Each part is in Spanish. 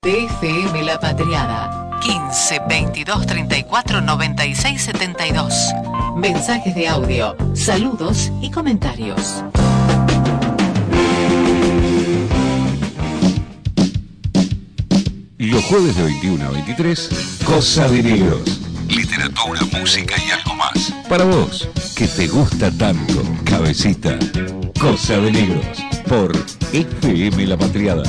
TFM La Patriada 15 22 34 96 72. Mensajes de audio, saludos y comentarios. Los jueves de 21 a 23, Cosa de Negros. Literatura, música y algo más. Para vos, que te gusta tanto, cabecita. Cosa de Negros, por FM La Patriada.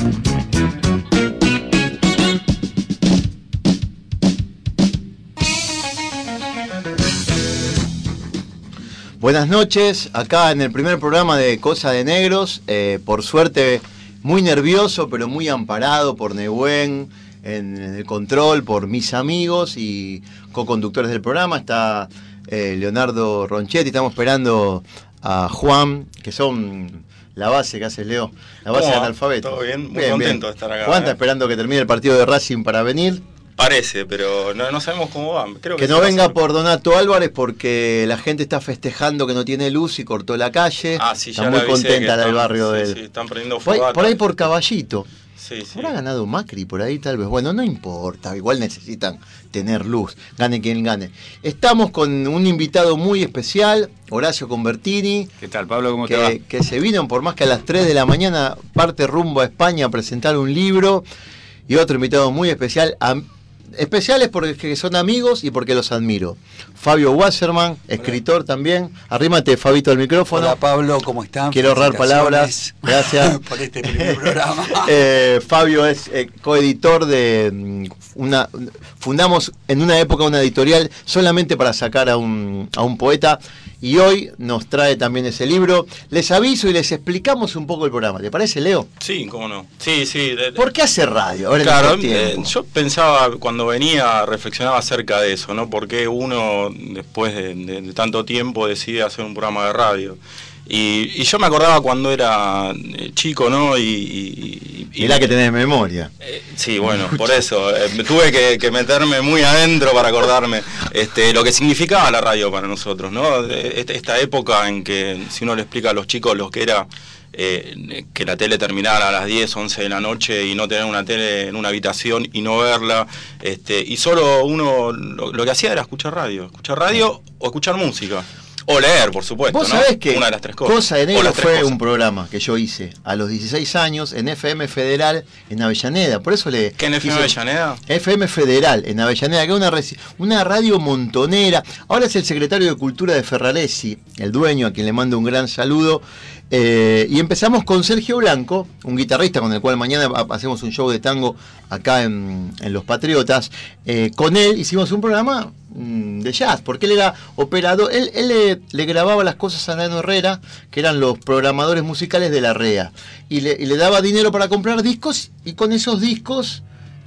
Buenas noches, acá en el primer programa de Cosa de Negros, por suerte muy nervioso pero muy amparado por Nehuen en el control, por mis amigos y co-conductores del programa, está Leonardo Ronchetti, estamos esperando a Juan, que son la base que hace Leo, la base del alfabeto. Todo bien, muy contento de estar acá. Juan está esperando que termine el partido de Racing para venir. Parece, pero no sabemos cómo va. Creo que no venga por Donato Álvarez porque la gente está festejando que no tiene luz y cortó la calle. Sí, está muy contenta del barrio de él. Sí, están prendiendo fogata. Por ahí por Caballito. Sí. ¿Habrá ganado Macri por ahí tal vez? Bueno, no importa, igual necesitan tener luz, gane quien gane. Estamos con un invitado muy especial, Horacio Convertini. ¿Qué tal, Pablo? ¿Cómo te va? Que se vino por más que a las 3 de la mañana parte rumbo a España a presentar un libro. Y otro invitado muy especial, especiales porque son amigos y porque los admiro. Fabio Wasserman, escritor también. Arrímate, Fabito, al micrófono. Hola, Pablo, ¿cómo están? Quiero ahorrar palabras. Gracias. Por este primer programa. Fabio es coeditor de fundamos en una época una editorial solamente para sacar a un poeta. Y hoy nos trae también ese libro. Les aviso y les explicamos un poco el programa. ¿Te parece, Leo? Sí, cómo no. Sí. ¿Por qué hace radio? Ahora claro, yo pensaba, cuando venía, reflexionaba acerca de eso, ¿no? ¿Por qué uno, después de tanto tiempo, decide hacer un programa de radio? Y yo me acordaba cuando era chico, ¿no? Y la que tenés memoria. Sí, bueno, por eso. Tuve que meterme muy adentro para acordarme lo que significaba la radio para nosotros, ¿no? Esta época en que, si uno le explica a los chicos lo que era que la tele terminara a las 10, 11 de la noche y no tener una tele en una habitación y no verla, y solo uno lo que hacía era escuchar radio o escuchar música. O leer, por supuesto. Vos sabés que una de las tres cosas. Cosa de Negro fue un programa que yo hice a los 16 años en FM Federal en Avellaneda. Por eso ¿Qué en FM Avellaneda? FM Federal en Avellaneda, que es una radio montonera. Ahora es el secretario de Cultura de Ferraresi, el dueño, a quien le mando un gran saludo. Y empezamos con Sergio Blanco, un guitarrista con el cual mañana hacemos un show de tango acá en Los Patriotas. Con él hicimos un programa de jazz, porque él era operador, él le grababa las cosas a Nano Herrera, que eran los programadores musicales de la REA, y le daba dinero para comprar discos, y con esos discos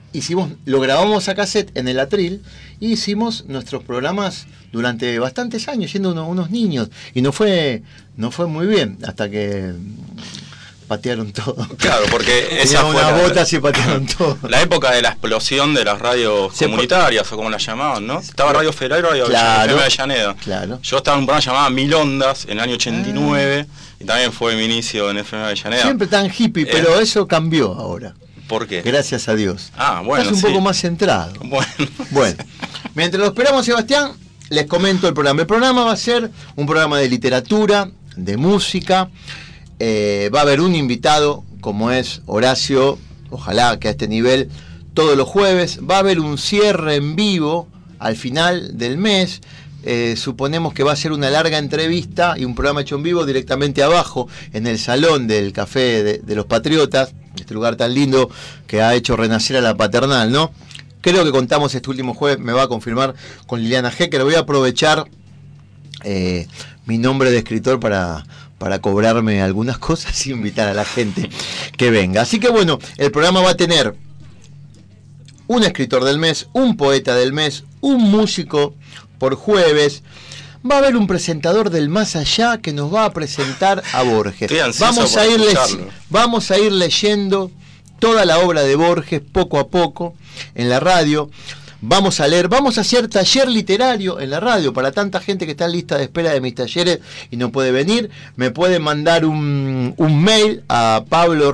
lo grabamos a cassette en el atril, y hicimos nuestros programas durante bastantes años, siendo unos niños, y no fue muy bien, hasta que patearon todo. Claro, porque esa fue una bota y patearon todo. La época de la explosión de las radios comunitarias, o como las llamaban, ¿no? Estaba Radio Federal y Radio Avellaneda. Claro. Yo estaba en un programa llamado Mil Ondas en el año 89, y también fue mi inicio en FM Avellaneda. Siempre tan hippie, pero eso cambió ahora. ¿Por qué? Gracias a Dios. Bueno, estás un poco más centrado. Bueno. Mientras lo esperamos, Sebastián, les comento el programa. El programa va a ser un programa de literatura, de música. Va a haber un invitado, como es Horacio, ojalá que a este nivel, todos los jueves. Va a haber un cierre en vivo al final del mes. Suponemos que va a ser una larga entrevista y un programa hecho en vivo directamente abajo, en el salón del Café de los Patriotas, este lugar tan lindo que ha hecho renacer a la paternal, ¿no? Creo que contamos este último jueves, me va a confirmar, con Liliana Hecker. Voy a aprovechar mi nombre de escritor para cobrarme algunas cosas y invitar a la gente que venga. Así que bueno, el programa va a tener un escritor del mes, un poeta del mes, un músico por jueves. Va a haber un presentador del más allá que nos va a presentar a Borges. Vamos a ir leyendo toda la obra de Borges poco a poco en la radio. vamos a leer, vamos a hacer taller literario en la radio para tanta gente que está en lista de espera de mis talleres y no puede venir. Me pueden mandar un mail a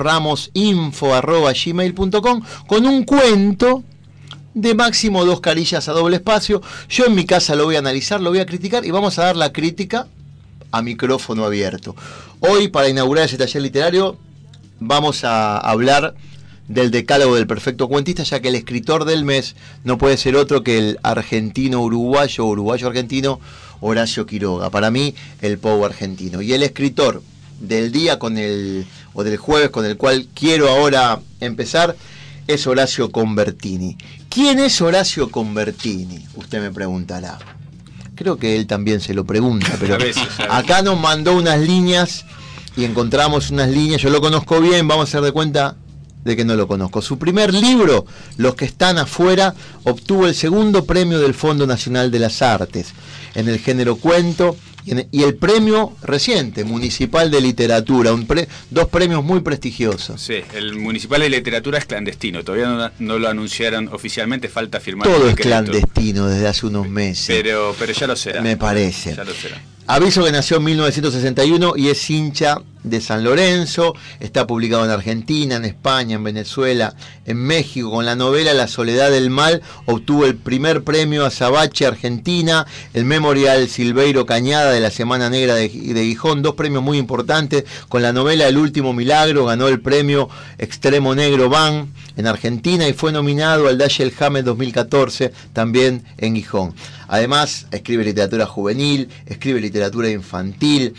pabloramosinfo@gmail.com con un cuento de máximo 2 carillas a doble espacio. Yo en mi casa lo voy a analizar, lo voy a criticar y vamos a dar la crítica a micrófono abierto. Hoy, para inaugurar ese taller literario, vamos a hablar del decálogo del perfecto cuentista, ya que el escritor del mes no puede ser otro que el argentino-uruguayo, uruguayo-argentino, Horacio Quiroga. Para mí, el Pou argentino. Y el escritor del día del jueves con el cual quiero ahora empezar es Horacio Convertini. ¿Quién es Horacio Convertini? Usted me preguntará. Creo que él también se lo pregunta, pero acá nos mandó unas líneas y encontramos unas líneas. Yo lo conozco bien, vamos a hacer de cuenta de que no lo conozco. Su primer libro, Los que están afuera, obtuvo el 2º premio del Fondo Nacional de las Artes en el género cuento y el premio reciente, Municipal de Literatura, 2 premios muy prestigiosos. Sí, el Municipal de Literatura es clandestino, todavía no lo anunciaron oficialmente, falta firmar. Todo es clandestino desde hace unos meses. Pero ya lo será. Me parece. Ya lo será. Aviso que nació en 1961 y es hincha de San Lorenzo. Está publicado en Argentina, en España, en Venezuela, en México. Con la novela La Soledad del Mal obtuvo el primer premio Azabache Argentina, el Memorial Silveiro Cañada de la Semana Negra de Gijón, 2 premios muy importantes. Con la novela El Último Milagro ganó el premio Extremo Negro Van en Argentina y fue nominado al Dashiell Hammett 2014 también en Gijón. Además, escribe literatura juvenil, escribe literatura infantil.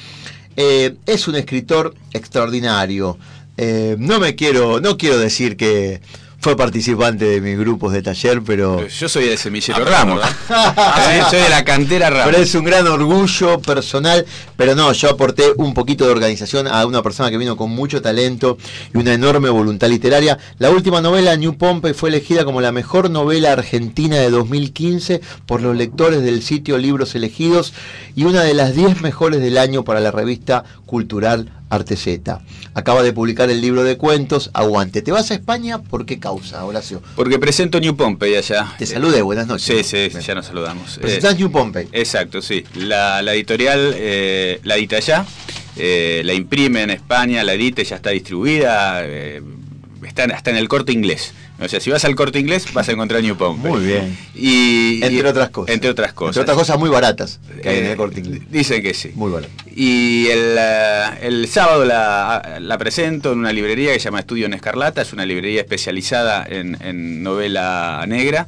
Es un escritor extraordinario. No quiero decir que fue participante de mis grupos de taller, pero yo soy de Semillero Ramos. Soy de la cantera Ramos. Pero es un gran orgullo personal. Pero no, yo aporté un poquito de organización a una persona que vino con mucho talento y una enorme voluntad literaria. La última novela, New Pompey, fue elegida como la mejor novela argentina de 2015 por los lectores del sitio Libros Elegidos y una de las 10 mejores del año para la revista cultural Arte Z. Acaba de publicar el libro de cuentos Aguante. ¿Te vas a España? ¿Por qué causa, Horacio? Porque presento New Pompey allá. Te saludé, buenas noches. Sí, ya nos saludamos. Presentás New Pompey. Exacto, sí. La editorial la edita allá, la imprime en España, la edita y ya está distribuida, está hasta en el Corte Inglés. O sea, si vas al Corte Inglés vas a encontrar New Pompey. Muy bien. Entre otras cosas. Entre otras cosas muy baratas que hay en el Corte Inglés. Dicen que sí. Muy barato. Y el sábado la presento en una librería que se llama Estudio en Escarlata. Es una librería especializada en novela negra.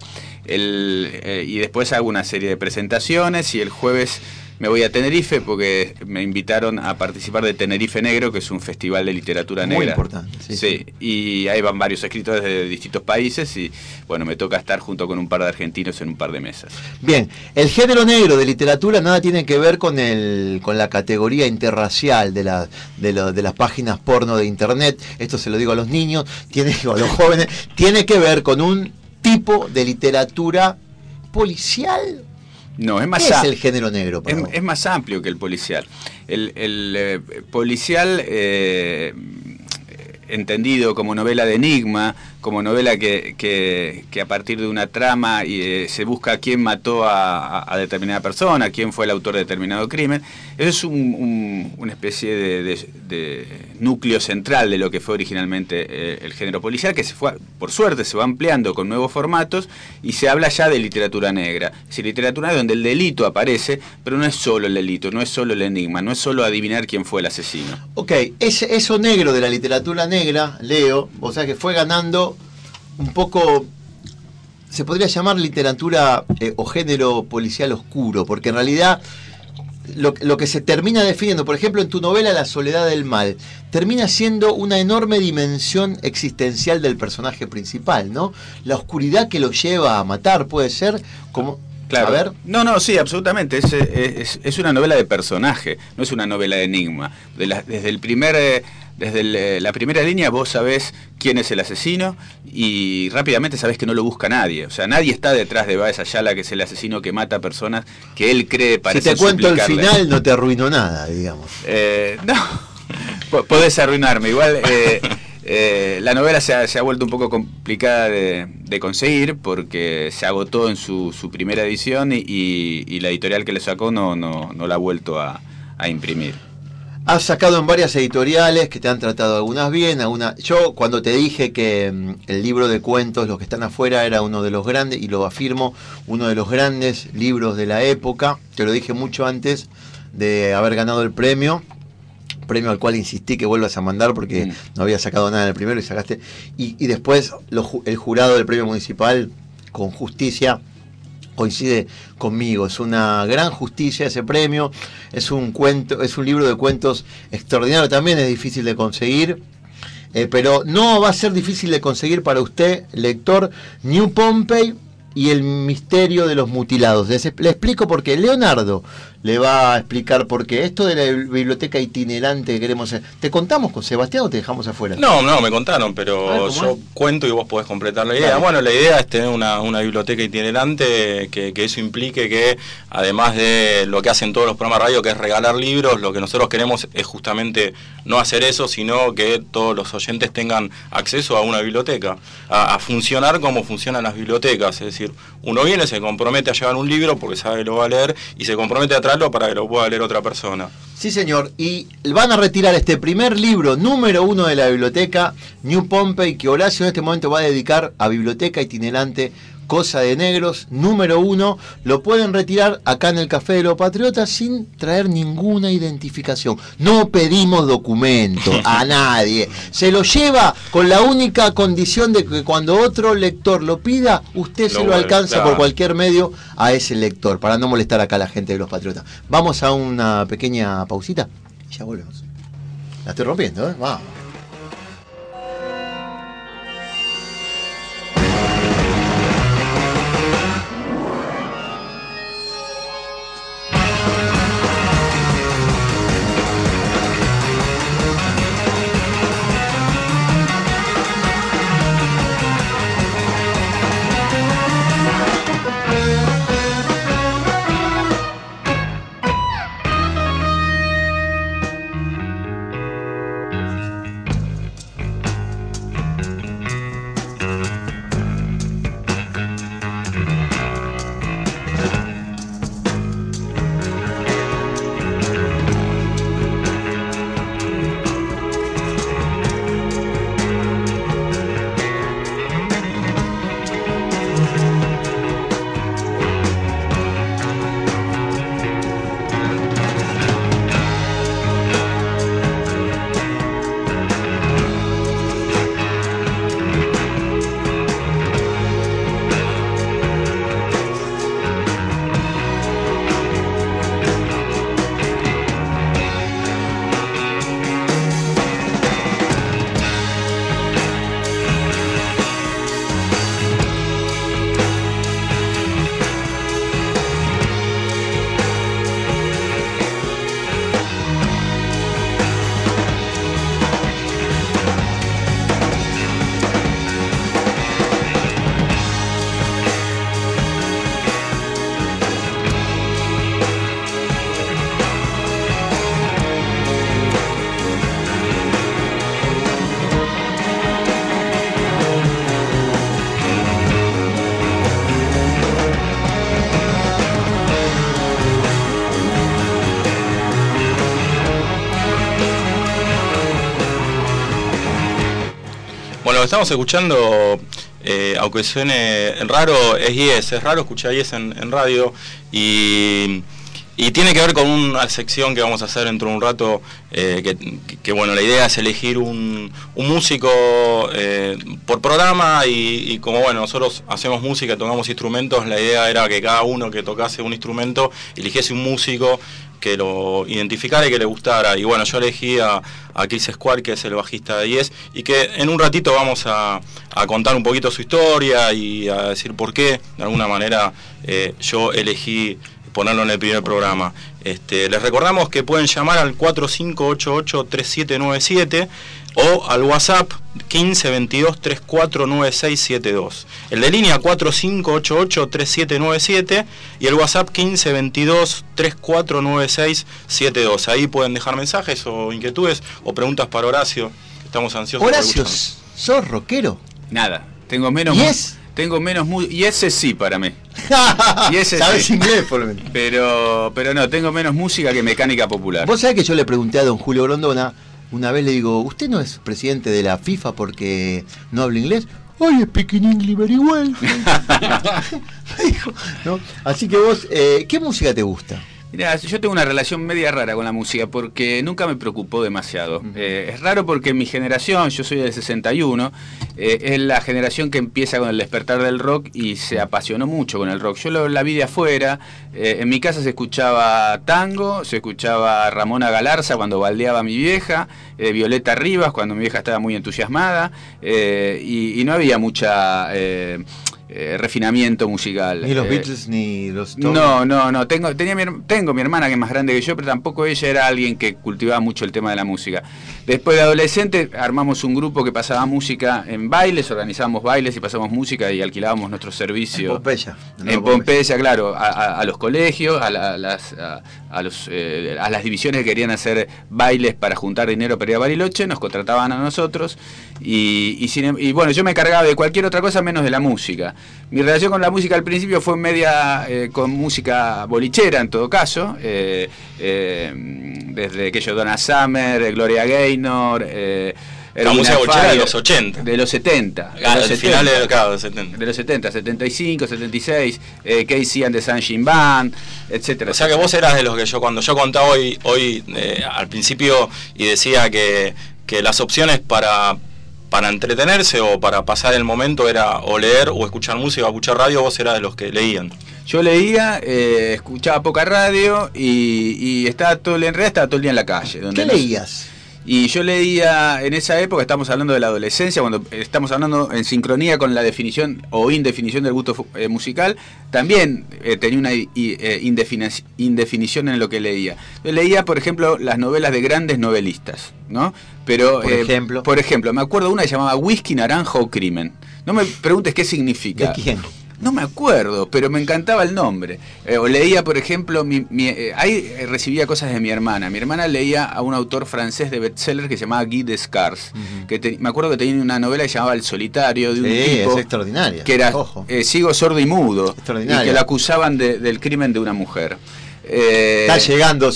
Y después hago una serie de presentaciones y el jueves me voy a Tenerife porque me invitaron a participar de Tenerife Negro, que es un festival de literatura negra. Muy importante. Sí. Y ahí van varios escritores de distintos países y bueno, me toca estar junto con un par de argentinos en un par de mesas. Bien, el género negro de literatura nada tiene que ver con la categoría interracial de las páginas porno de internet. Esto se lo digo a los niños, a los jóvenes. Tiene que ver con un tipo de literatura policial. No, es más ¿Qué es el género negro? Es más amplio que el policial. El policial, entendido como novela de enigma, como novela que a partir de una trama se busca quién mató a determinada persona, quién fue el autor de determinado crimen. Eso es una especie de núcleo central de lo que fue originalmente el género policial, que por suerte se va ampliando con nuevos formatos y se habla ya de literatura negra. Es decir, literatura donde el delito aparece, pero no es solo el delito, no es solo el enigma, no es solo adivinar quién fue el asesino. Ok, eso negro de la literatura negra, Leo, o sea que fue ganando un poco, se podría llamar literatura o género policial oscuro, porque en realidad lo que se termina definiendo, por ejemplo, en tu novela La Soledad del Mal, termina siendo una enorme dimensión existencial del personaje principal, ¿no? La oscuridad que lo lleva a matar, puede ser como... Claro. A ver. No, sí, absolutamente. Es una novela de personaje, no es una novela de enigma. Desde la primera línea vos sabés quién es el asesino y rápidamente sabés que no lo busca nadie. O sea, nadie está detrás de Báez Ayala, que es el asesino que mata personas que él cree parecen Si te cuento el suplicarle. final no te arruino nada, digamos. No, podés arruinarme. Igual La novela se ha vuelto un poco complicada de conseguir porque se agotó en su primera edición y la editorial que le sacó no la ha vuelto a imprimir. Has sacado en varias editoriales que te han tratado algunas bien, algunas... Yo cuando te dije que el libro de cuentos, Los que están afuera, era uno de los grandes, y lo afirmo, uno de los grandes libros de la época, te lo dije mucho antes de haber ganado el premio al cual insistí que vuelvas a mandar porque no había sacado nada en el primero y sacaste, y después el jurado del premio municipal con justicia coincide conmigo. Es una gran justicia ese premio, es un libro de cuentos extraordinario, también es difícil de conseguir, pero no va a ser difícil de conseguir para usted, lector. New Pompey y el misterio de los mutilados. Le explico por qué. Leonardo le va a explicar por qué. Esto de la biblioteca itinerante que queremos hacer. ¿Te contamos con Sebastián o te dejamos afuera? No, me contaron, pero yo cuento y vos podés completar la idea. Dale. Bueno, la idea es tener una biblioteca itinerante, que eso implique que, además de lo que hacen todos los programas de radio, que es regalar libros, lo que nosotros queremos es justamente no hacer eso, sino que todos los oyentes tengan acceso a una biblioteca, a funcionar como funcionan las bibliotecas. Es decir, uno viene, se compromete a llevar un libro porque sabe que lo va a leer y se compromete a traerlo para que lo pueda leer otra persona. Sí, señor, y van a retirar este primer libro número 1 de la biblioteca, New Pompey, que Horacio en este momento va a dedicar a Biblioteca Itinerante Cosa de Negros, número 1. Lo pueden retirar acá en el Café de los Patriotas sin traer ninguna identificación. No pedimos documento a nadie. Se lo lleva con la única condición de que cuando otro lector lo pida, usted se lo alcanza por cualquier medio a ese lector, para no molestar acá a la gente de los Patriotas. Vamos a una pequeña pausita y ya volvemos. La estoy rompiendo, ¿eh? Vamos. Bueno, lo que estamos escuchando, aunque suene raro, es Yes. Es raro escuchar Yes en radio y tiene que ver con una sección que vamos a hacer dentro de un rato, que bueno, la idea es elegir un músico por programa y como bueno, nosotros hacemos música, tocamos instrumentos, la idea era que cada uno que tocase un instrumento eligiese un músico que lo identificara y que le gustara. Y bueno, yo elegí a Chris Squire, que es el bajista de Yes, y que en un ratito vamos a contar un poquito su historia y a decir por qué, de alguna manera, yo elegí ponerlo en el primer programa. Les recordamos que pueden llamar al 4588-3797 o al WhatsApp 1522-349672. El de línea 4588-3797 y el WhatsApp 1522-349672. Ahí pueden dejar mensajes o inquietudes o preguntas para Horacio, que estamos ansiosos. Horacio, ¿sos rockero? Nada, tengo menos... ¿Yes? Tengo menos... Y ese sí para mí. Y ese ¿Sabes sí. inglés por lo menos? Pero no, tengo menos música que mecánica popular. Vos sabés que yo le pregunté a don Julio Grondona, una vez le digo, ¿usted no es presidente de la FIFA porque no habla inglés? I speak English very well. Me dijo, ¿no? Así que vos, ¿qué música te gusta? Mirá, yo tengo una relación media rara con la música porque nunca me preocupó demasiado. Es raro porque mi generación, yo soy del 61, es la generación que empieza con el despertar del rock y se apasionó mucho con el rock. Yo la vi de afuera, en mi casa se escuchaba tango, se escuchaba Ramona Galarza cuando baldeaba a mi vieja, Violeta Rivas cuando mi vieja estaba muy entusiasmada, y no había mucha... refinamiento musical. Ni los Beatles ni los Stones. No. Tengo mi hermana que es más grande que yo, pero tampoco ella era alguien que cultivaba mucho el tema de la música. Después de adolescente armamos un grupo que pasaba música en bailes, organizábamos bailes y pasamos música y alquilábamos nuestro servicio. En Pompeya. En Pompeya, claro, a los colegios, a las divisiones que querían hacer bailes para juntar dinero para ir a Bariloche, nos contrataban a nosotros y bueno, yo me cargaba de cualquier otra cosa menos de la música. Mi relación con la música al principio fue media con música bolichera en todo caso, desde aquello Donna Summer, Gloria Gaynor, la música bolichera de los 80. De los 70. Claro, de los finales de los 70. De los 70, 75, 76, Casey and the Sunshine Band, etcétera. O sea que vos eras de los que cuando yo contaba hoy al principio y decía que las opciones para entretenerse o para pasar el momento era o leer o escuchar música o escuchar radio, vos eras de los que leían. Yo leía, escuchaba poca radio y estaba todo el día en la calle. ¿Qué leías? Y yo leía, en esa época, estamos hablando de la adolescencia, cuando estamos hablando en sincronía con la definición o indefinición del gusto musical, también tenía una indefinición en lo que leía. Yo leía, por ejemplo, las novelas de grandes novelistas, ¿no? Pero, por ejemplo, me acuerdo de una que se llamaba Whisky, Naranja o Crimen. No me preguntes qué significa. ¿De quién? No me acuerdo, pero me encantaba el nombre. O leía, por ejemplo, ahí recibía cosas de mi hermana. Mi hermana leía a un autor francés de bestseller que se llamaba Guy Descartes. Me acuerdo que tenía una novela que se llamaba El Solitario, de un tipo es extraordinaria. Que era ciego, sordo y mudo. Y que lo acusaban del crimen de una mujer. Está llegando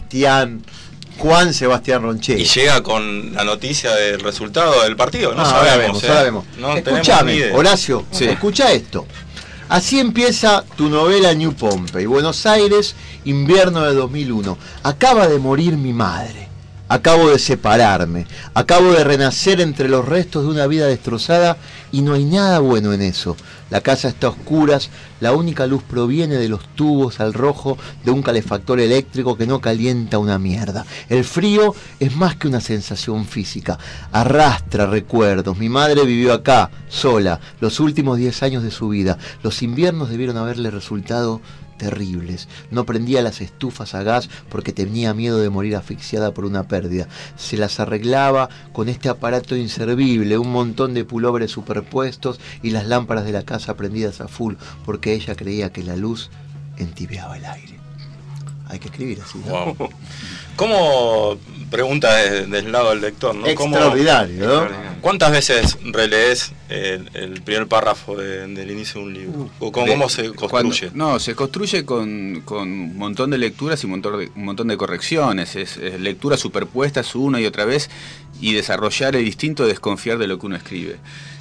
Juan Sebastián Roncheri. Y llega con la noticia del resultado del partido. No sabemos. No escuchame, Horacio, escucha esto. Así empieza tu novela New Pompey, Buenos Aires, invierno de 2001. Acaba de morir mi madre. Acabo de separarme. Acabo de renacer entre los restos de una vida destrozada y no hay nada bueno en eso. La casa está a oscuras, la única luz proviene de los tubos al rojo de un calefactor eléctrico que no calienta una mierda. El frío es más que una sensación física, arrastra recuerdos. Mi madre vivió acá, sola, los últimos 10 años de su vida. Los inviernos debieron haberle resultado terribles. No prendía las estufas a gas porque tenía miedo de morir asfixiada por una pérdida. Se las arreglaba con este aparato inservible, un montón de pulobres superpuestos y las lámparas de la casa prendidas a full, porque ella creía que la luz entibiaba el aire. Hay que escribir así, ¿no? Wow. ¿Cómo, pregunta del lado del lector, ¿no? Extraordinario, ¿no? ¿Cuántas veces relees el primer párrafo del inicio de un libro? ¿O cómo se construye? Se construye con un montón de lecturas y un montón de correcciones. Es lecturas superpuestas una y otra vez y desarrollar el instinto de desconfiar de lo que uno escribe.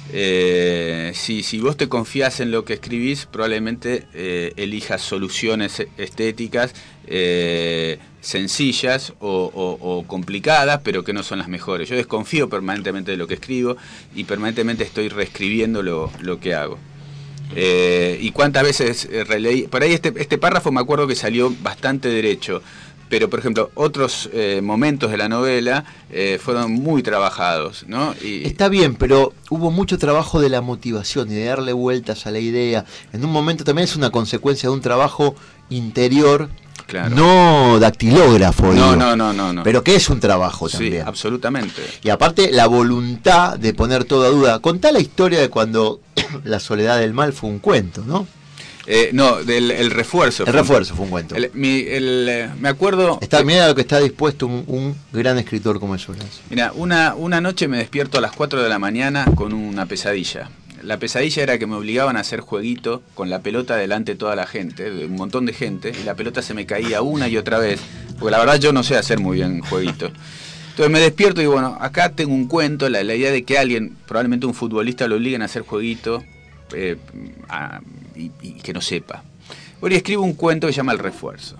Si vos te confías en lo que escribís, probablemente elijas soluciones estéticas sencillas o complicadas, pero que no son las mejores. Yo desconfío permanentemente de lo que escribo y permanentemente estoy reescribiendo lo que hago. Y cuántas veces releí, por ahí este párrafo me acuerdo que salió bastante derecho, pero por ejemplo otros momentos de la novela fueron muy trabajados, ¿no? Está bien, pero hubo mucho trabajo de la motivación y de darle vueltas a la idea. En un momento también es una consecuencia de un trabajo interior. Claro. No dactilógrafo, no. Pero que es un trabajo también. Sí, absolutamente. Y aparte la voluntad de poner todo a duda. Contá la historia de cuando La soledad del mal fue un cuento, ¿no? No, el refuerzo. El refuerzo fue un cuento. Me acuerdo... Mira lo que está dispuesto un gran escritor como es Horacio. Mira, una noche me despierto a las 4 de la mañana con una pesadilla. La pesadilla era que me obligaban a hacer jueguito con la pelota delante de toda la gente, de un montón de gente, y la pelota se me caía una y otra vez, porque la verdad yo no sé hacer muy bien jueguito. Entonces me despierto y digo, bueno, acá tengo un cuento, la idea de que alguien, probablemente un futbolista, lo obliguen a hacer jueguito y que no sepa. Bueno, y escribo un cuento que se llama El Refuerzo.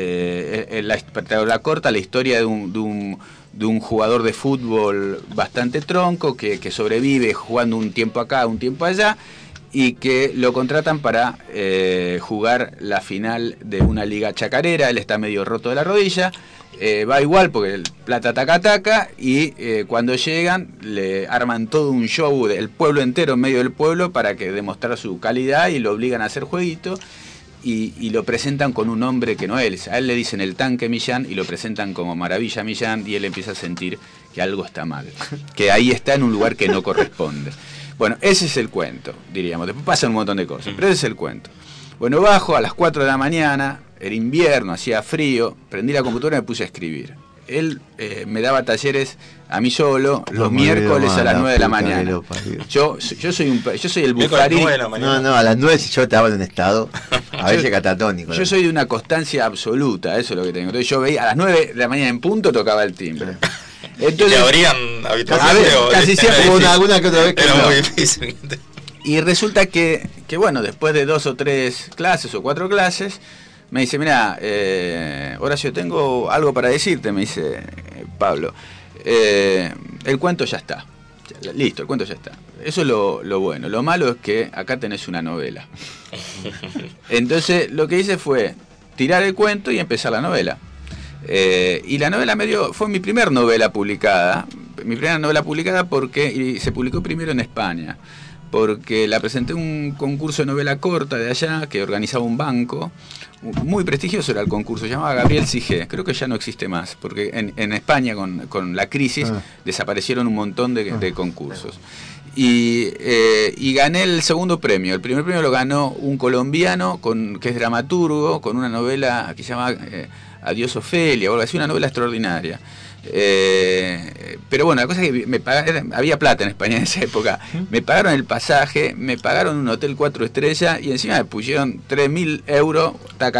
La corta, la historia de un jugador de fútbol bastante tronco que sobrevive jugando un tiempo acá, un tiempo allá, y que lo contratan para jugar la final de una liga chacarera. Él está medio roto de la rodilla, va igual porque el plata taca y cuando llegan le arman todo un show del pueblo entero en medio del pueblo para que demostrar su calidad y lo obligan a hacer jueguito. Y lo presentan con un nombre que no es. A él le dicen el Tanque Millán y lo presentan como Maravilla Millán, y él empieza a sentir que algo está mal, que ahí está en un lugar que no corresponde. Bueno, ese es el cuento, diríamos. Después pasan un montón de cosas, pero ese es el cuento. Bueno, bajo a las 4 de la mañana, era invierno, hacía frío, prendí la computadora y me puse a escribir. Él me daba talleres a mí solo los miércoles a las 9 de la mañana. Yo soy el Buffarini. No, a las 9 si yo estaba en un estado a veces catatónico. Yo soy de una constancia absoluta, eso es lo que tengo. Entonces yo veía a las 9 de la mañana en punto tocaba el timbre. Entonces, ¿te abrían habitualmente? Casi siempre alguna que otra vez que era no. muy difícil. Y resulta que bueno, después de 2 o 3 clases o 4 clases, me dice, mira, Horacio, tengo algo para decirte, me dice Pablo. El cuento ya está. Listo, el cuento ya está. Eso es lo bueno. Lo malo es que acá tenés una novela. Entonces lo que hice fue tirar el cuento y empezar la novela. Y la novela fue mi primera novela publicada. Mi primera novela publicada y se publicó primero en España. Porque la presenté en un concurso de novela corta de allá que organizaba un banco. Muy prestigioso era el concurso, se llamaba Gabriel Sigé, creo que ya no existe más, porque en España con la crisis desaparecieron un montón de concursos. Y gané el segundo premio. El primer premio lo ganó un colombiano que es dramaturgo, con una novela que se llama Adiós Ofelia, o algo así, una novela extraordinaria. Pero bueno, la cosa es que me pagaron, había plata en España en esa época, me pagaron el pasaje, me pagaron un hotel 4 estrellas y encima me pusieron 3.000 euros taca.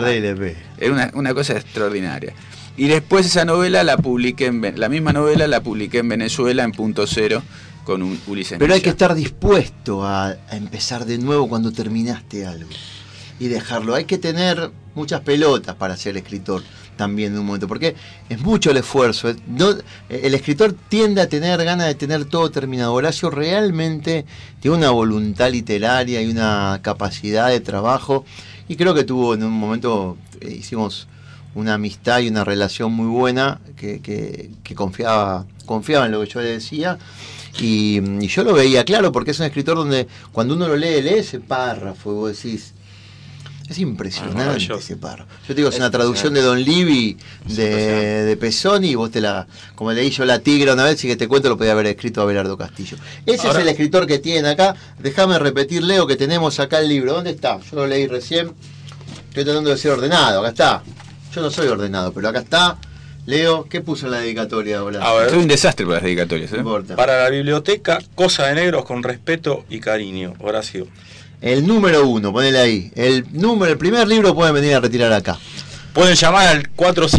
Era una cosa extraordinaria. Y después esa novela la misma novela la publiqué en Venezuela en Punto Cero con un Ulises Pero Millán. hay que estar dispuesto a empezar de nuevo cuando terminaste algo y dejarlo. Hay que tener muchas pelotas para ser escritor también en un momento, porque es mucho el esfuerzo. El escritor tiende a tener ganas de tener todo terminado. Horacio realmente tiene una voluntad literaria y una capacidad de trabajo, y creo que tuvo en un momento, hicimos una amistad y una relación muy buena, que confiaba en lo que yo le decía, y yo lo veía claro, porque es un escritor donde cuando uno lo lee ese párrafo y vos decís, es impresionante ese párrafo. Yo te digo, es una traducción de Don Livy de Pesoni, y vos como leí yo La Tigra una vez, y que te cuento, lo podía haber escrito Abelardo Castillo. Ese es el escritor que tienen acá. Déjame repetir, Leo, que tenemos acá el libro. ¿Dónde está? Yo lo leí recién. Estoy tratando de ser ordenado. Acá está. Yo no soy ordenado, pero acá está. Leo, ¿qué puso en la dedicatoria ahora? Soy un desastre para las dedicatorias. Para la biblioteca, Cosa de Negros con respeto y cariño. Horacio. El número 1, ponele ahí. El primer libro pueden venir a retirar acá. Pueden llamar al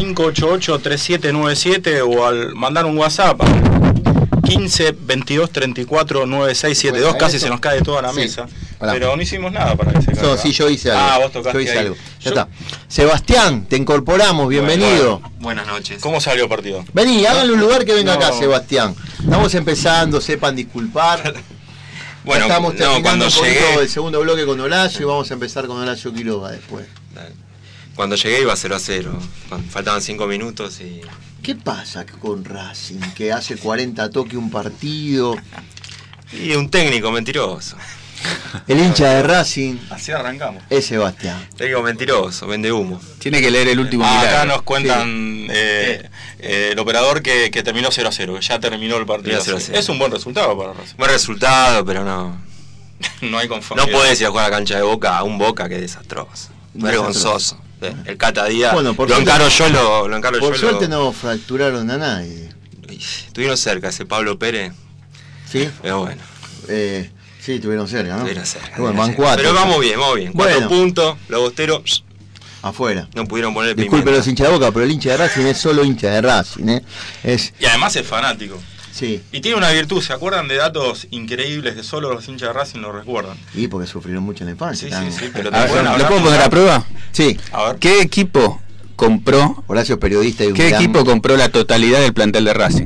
4588-3797 o al mandar un WhatsApp al 15 22 34 9672. Bueno, casi se nos cae toda la mesa. Pero no hicimos nada para que se caiga. Sí, yo hice algo. Vos tocaste. Yo hice algo. Ya está. Sebastián, te incorporamos, bienvenido. Buenas noches. ¿Cómo salió el partido? Vení, háganle un lugar que venga acá, Sebastián. Estamos empezando, sepan disculpar. Bueno, estamos terminando cuando llegué el segundo bloque con Horacio y vamos a empezar con Horacio Quiroga después. Cuando llegué iba 0-0, faltaban 5 minutos y... ¿Qué pasa con Racing? Que hace 40 toques un partido. Y un técnico mentiroso. El hincha de Racing. Así arrancamos. Es Sebastián. Técnico mentiroso, vende humo. Tiene que leer el último milagro. Acá nos cuentan el operador que terminó 0-0, que ya terminó el partido. 0-0. Es un buen resultado para Racing. Buen resultado, pero no No hay conformidad. No podés ir a jugar a la cancha de Boca a un Boca que es desastroso. Vergonzoso. El Cata Díaz. Bueno, lo encaro yo. Por suerte no fracturaron a nadie. Estuvieron cerca, ese Pablo Pérez. Sí. Pero bueno. Sí, estuvieron cerca, ¿no? Estuvieron cerca. Bueno, van 4. Pero vamos bien. 4 puntos, los bosteros. Afuera. No pudieron poner el Disculpe los hinchas de Boca, pero el hincha de Racing es solo hincha de Racing, Y además es fanático. Sí. Y tiene una virtud, ¿se acuerdan de datos increíbles que solo los hinchas de Racing lo recuerdan? Y porque sufrieron mucho en la infancia. Sí, pero ¿lo puedo poner a prueba? Sí. A ver. ¿Qué equipo compró? Horacio es periodista y un ¿Qué gran... equipo compró la totalidad del plantel de Racing?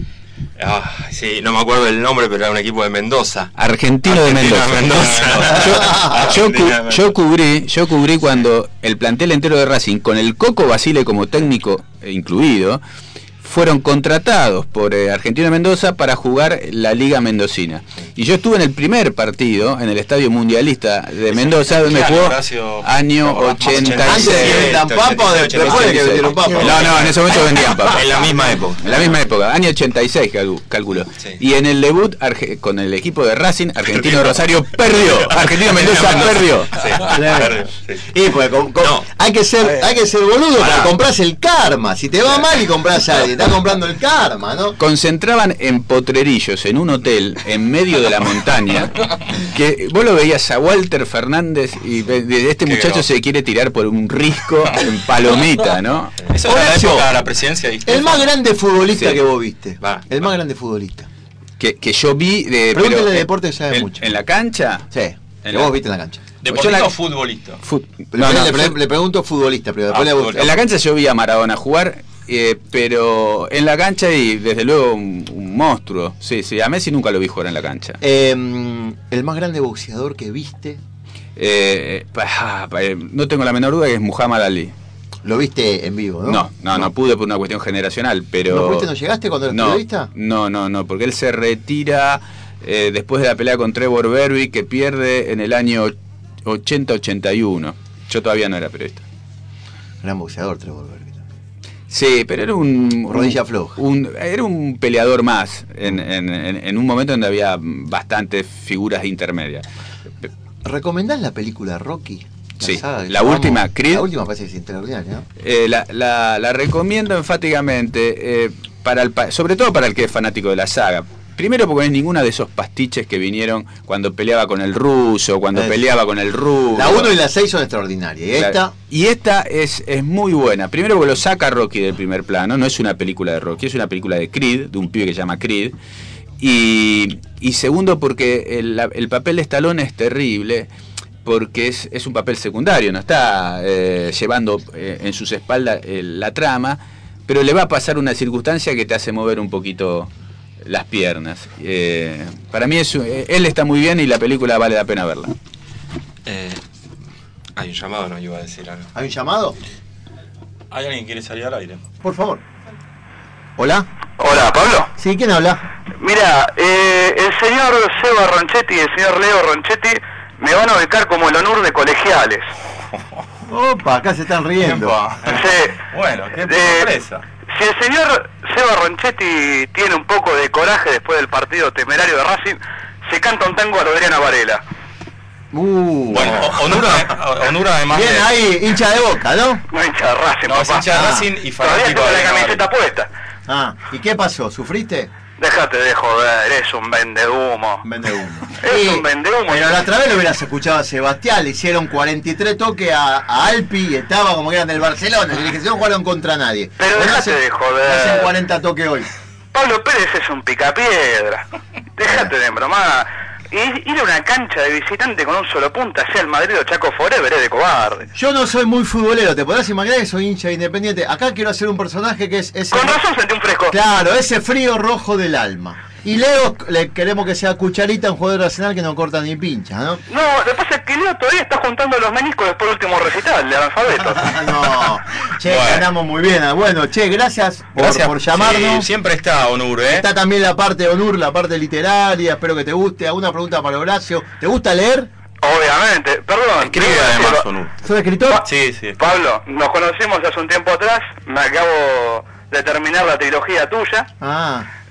Sí, no me acuerdo del nombre, pero era un equipo de Mendoza. Argentino de Mendoza. Yo cubrí cuando el plantel entero de Racing, con el Coco Basile como técnico incluido, fueron contratados por Argentino de Mendoza para jugar la Liga Mendocina. Y yo estuve en el primer partido, en el Estadio Mundialista de Mendoza, donde jugó año 86. ¿Antes vendían papa o después de que vendieron papa? No, en ese momento vendían papa. En la misma época. En la misma época, año 86 calculo. Sí. Y en el debut con el equipo de Racing, Argentino de Rosario perdió. Argentino de Mendoza perdió. Y pues hay que ser boludo para comprar el karma. Si te va mal y compras a alguien, estás comprando el karma, ¿no? Concentraban en potrerillos en un hotel en medio de la montaña, que vos lo veías a Walter Fernández y este muchacho se quiere tirar por un risco en palomita, ¿no? Esa era la época de la presidencia de el más grande futbolista Sí. que vos viste. El más grande futbolista. Que yo vi Pregúntale de deporte, sabe mucho. ¿En la cancha? Sí, que vos viste en la cancha. ¿Deportista o futbolista? Le pregunto futbolista, pero después En la cancha yo vi a Maradona jugar, pero en la cancha y desde luego un monstruo. Sí, a Messi nunca lo vi jugar en la cancha. El más grande boxeador que viste. No tengo la menor duda que es Muhammad Ali. Lo viste en vivo, ¿no? No pude por una cuestión generacional, pero... ¿No llegaste cuando eras periodista? No, porque él se retira después de la pelea con Trevor Berbick, que pierde en el año 80-81. Yo todavía no era periodista. Gran boxeador Trevor Berbick. Sí, pero era un... Rodilla floja. Era un peleador más, en un momento donde había bastantes figuras intermedias. ¿Recomendás la película Rocky? Sí, la última, Creed. La última parece que es extraordinaria, ¿no? La recomiendo enfáticamente, sobre todo para el que es fanático de la saga. Primero porque no es ninguna de esos pastiches que vinieron cuando peleaba con el ruso, peleaba con el ruso. La 1 y la 6 son extraordinarias. Y esta es muy buena. Primero porque lo saca Rocky del primer plano, no es una película de Rocky, es una película de Creed, de un pibe que se llama Creed. Y segundo porque el papel de Stallone es terrible, porque es un papel secundario, no está llevando en sus espaldas la trama, pero le va a pasar una circunstancia que te hace mover un poquito las piernas. Para mí él está muy bien y la película vale la pena verla. Hay un llamado, no iba a decir algo. ¿Hay un llamado? ¿Hay alguien que quiere salir al aire? Por favor. ¿Hola? Hola, Pablo. Sí, ¿quién habla? Mira, el señor Seba Ronchetti y el señor Leo Ronchetti me van a becar como el honor de colegiales. Opa, acá se están riendo. Sí. Bueno, qué sorpresa. Si el señor Seba Ronchetti tiene un poco de coraje después del partido temerario de Racing, se canta un tango a lo de Adriana Varela. Bueno, Onura además. Bien ahí, hincha de Boca, ¿no? No hincha de Racing, No, es papá. hincha de Racing y Todavía fanático tengo de la camiseta puesta. ¿Y qué pasó? ¿Sufriste? Déjate de joder, es un vendehumo. Vendehumo. Es un vendehumo. Pero la otra vez lo hubieras escuchado a Sebastián, le hicieron 43 toques a Alpi y estaba como que eran del Barcelona, y le dije, no jugaron contra nadie. Pero déjate de joder. Hacen 40 toques hoy. Pablo Pérez es un picapiedra. Déjate de bromar. Ir a una cancha de visitante con un solo punta, sea el Madrid o Chaco Forever, es de cobarde. Yo no soy muy futbolero, te podrás imaginar que soy hincha de Independiente. Acá quiero hacer un personaje que es ese... Con razón sentí un fresco. Claro, ese frío rojo del alma. Y Leo, le queremos que sea cucharita, un jugador de Arsenal que no corta ni pincha, ¿no? No, lo que pasa es que Leo todavía está juntando los meniscos después del último recital de analfabeto. No, che, bueno. Ganamos muy bien. Bueno, che, gracias por llamarnos. Sí, siempre está Onur, ¿eh? Está también la parte de Onur, la parte literaria, espero que te guste. ¿Alguna pregunta para Horacio? ¿Te gusta leer? Obviamente, perdón. Escribe además, Onur. ¿Sos escritor? Sí. Pablo, nos conocimos hace un tiempo atrás, me acabo de terminar la trilogía tuya.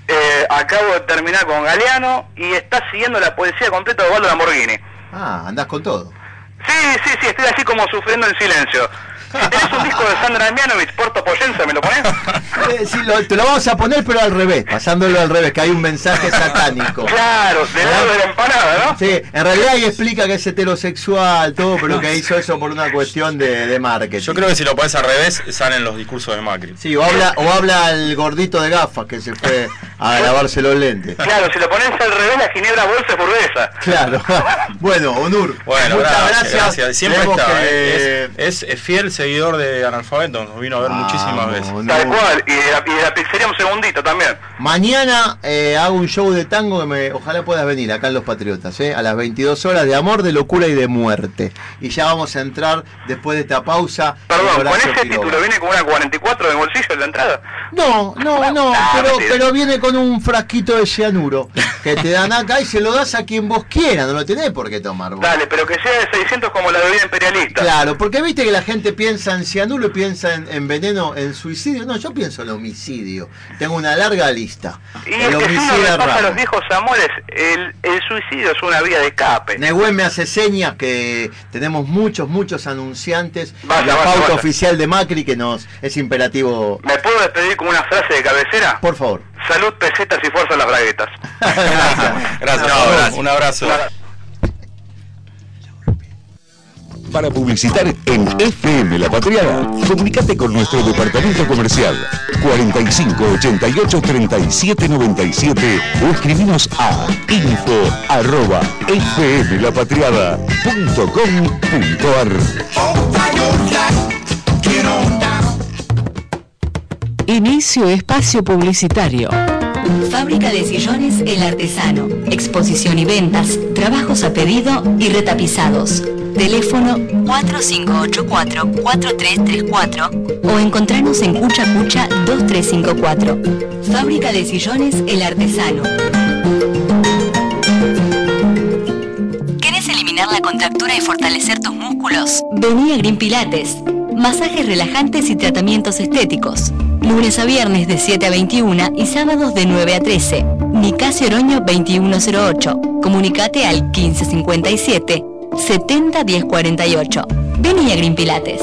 acabo de terminar con Galeano y está siguiendo la poesía completa de Osvaldo Lamborghini. Ah, andás con todo. Sí, estoy así como sufriendo en silencio. Si tenés un disco de Sandra Mianovich, Porto Poyenza, ¿me lo ponés? Sí, te lo vamos a poner, pero al revés, pasándolo al revés, que hay un mensaje satánico. Claro, del lado de la empanada, ¿no? Sí, en realidad ahí explica que es heterosexual, todo, pero que hizo eso por una cuestión de marketing. Yo creo que si lo pones al revés, salen los discursos de Macri. Sí, o habla el gordito de gafas que se fue a lavarse los lentes. Claro, si lo pones al revés, la Ginebra Bolsa es burguesa. Claro. Bueno, Onur, bueno, muchas gracias. Siempre Vemos está. Que... Es fiel seguidor de Analfabeto, nos vino a ver muchísimas veces. No. Tal cual, y de la pizzería Un Segundito también. Mañana hago un show de tango que ojalá puedas venir acá en Los Patriotas, a las 22 horas, de amor, de locura y de muerte. Y ya vamos a entrar después de esta pausa. Perdón, ¿con ese título viene con una 44 de bolsillo en la entrada? No, pero viene con un frasquito de cianuro que te dan acá y se lo das a quien vos quieras, no lo tenés por qué tomar vos. Dale, pero que sea de 600 como la bebida imperialista. Claro, porque viste que la gente piensa en cianuro y piensa en veneno, en suicidio. No, yo pienso en homicidio. Tengo una larga lista. Y es que si uno repasa los viejos amores, el suicidio es una vía de escape. Nehuen me hace señas que tenemos muchos anunciantes. La pauta oficial de Macri que nos es imperativo. ¿Me puedo despedir con una frase de cabecera? Por favor. Salud, pesetas y fuerza las braguetas. Gracias. Un abrazo. Para publicitar en FM La Patriada, comunícate con nuestro departamento comercial 45 88 37 97 o escribinos a info@fmlapatriada.com.ar. Inicio espacio publicitario. Fábrica de sillones El Artesano. Exposición y ventas, trabajos a pedido y retapizados. Teléfono 4584-4334 o encontrarnos en Cucha 2354. Fábrica de sillones El Artesano. ¿Querés eliminar la contractura y fortalecer tus músculos? Vení a Green Pilates. Masajes relajantes y tratamientos estéticos. Lunes a viernes de 7 a 21 y sábados de 9 a 13. Nicasio Oroño 2108. Comunicate al 1557 70 1048. Vení a Green Pilates.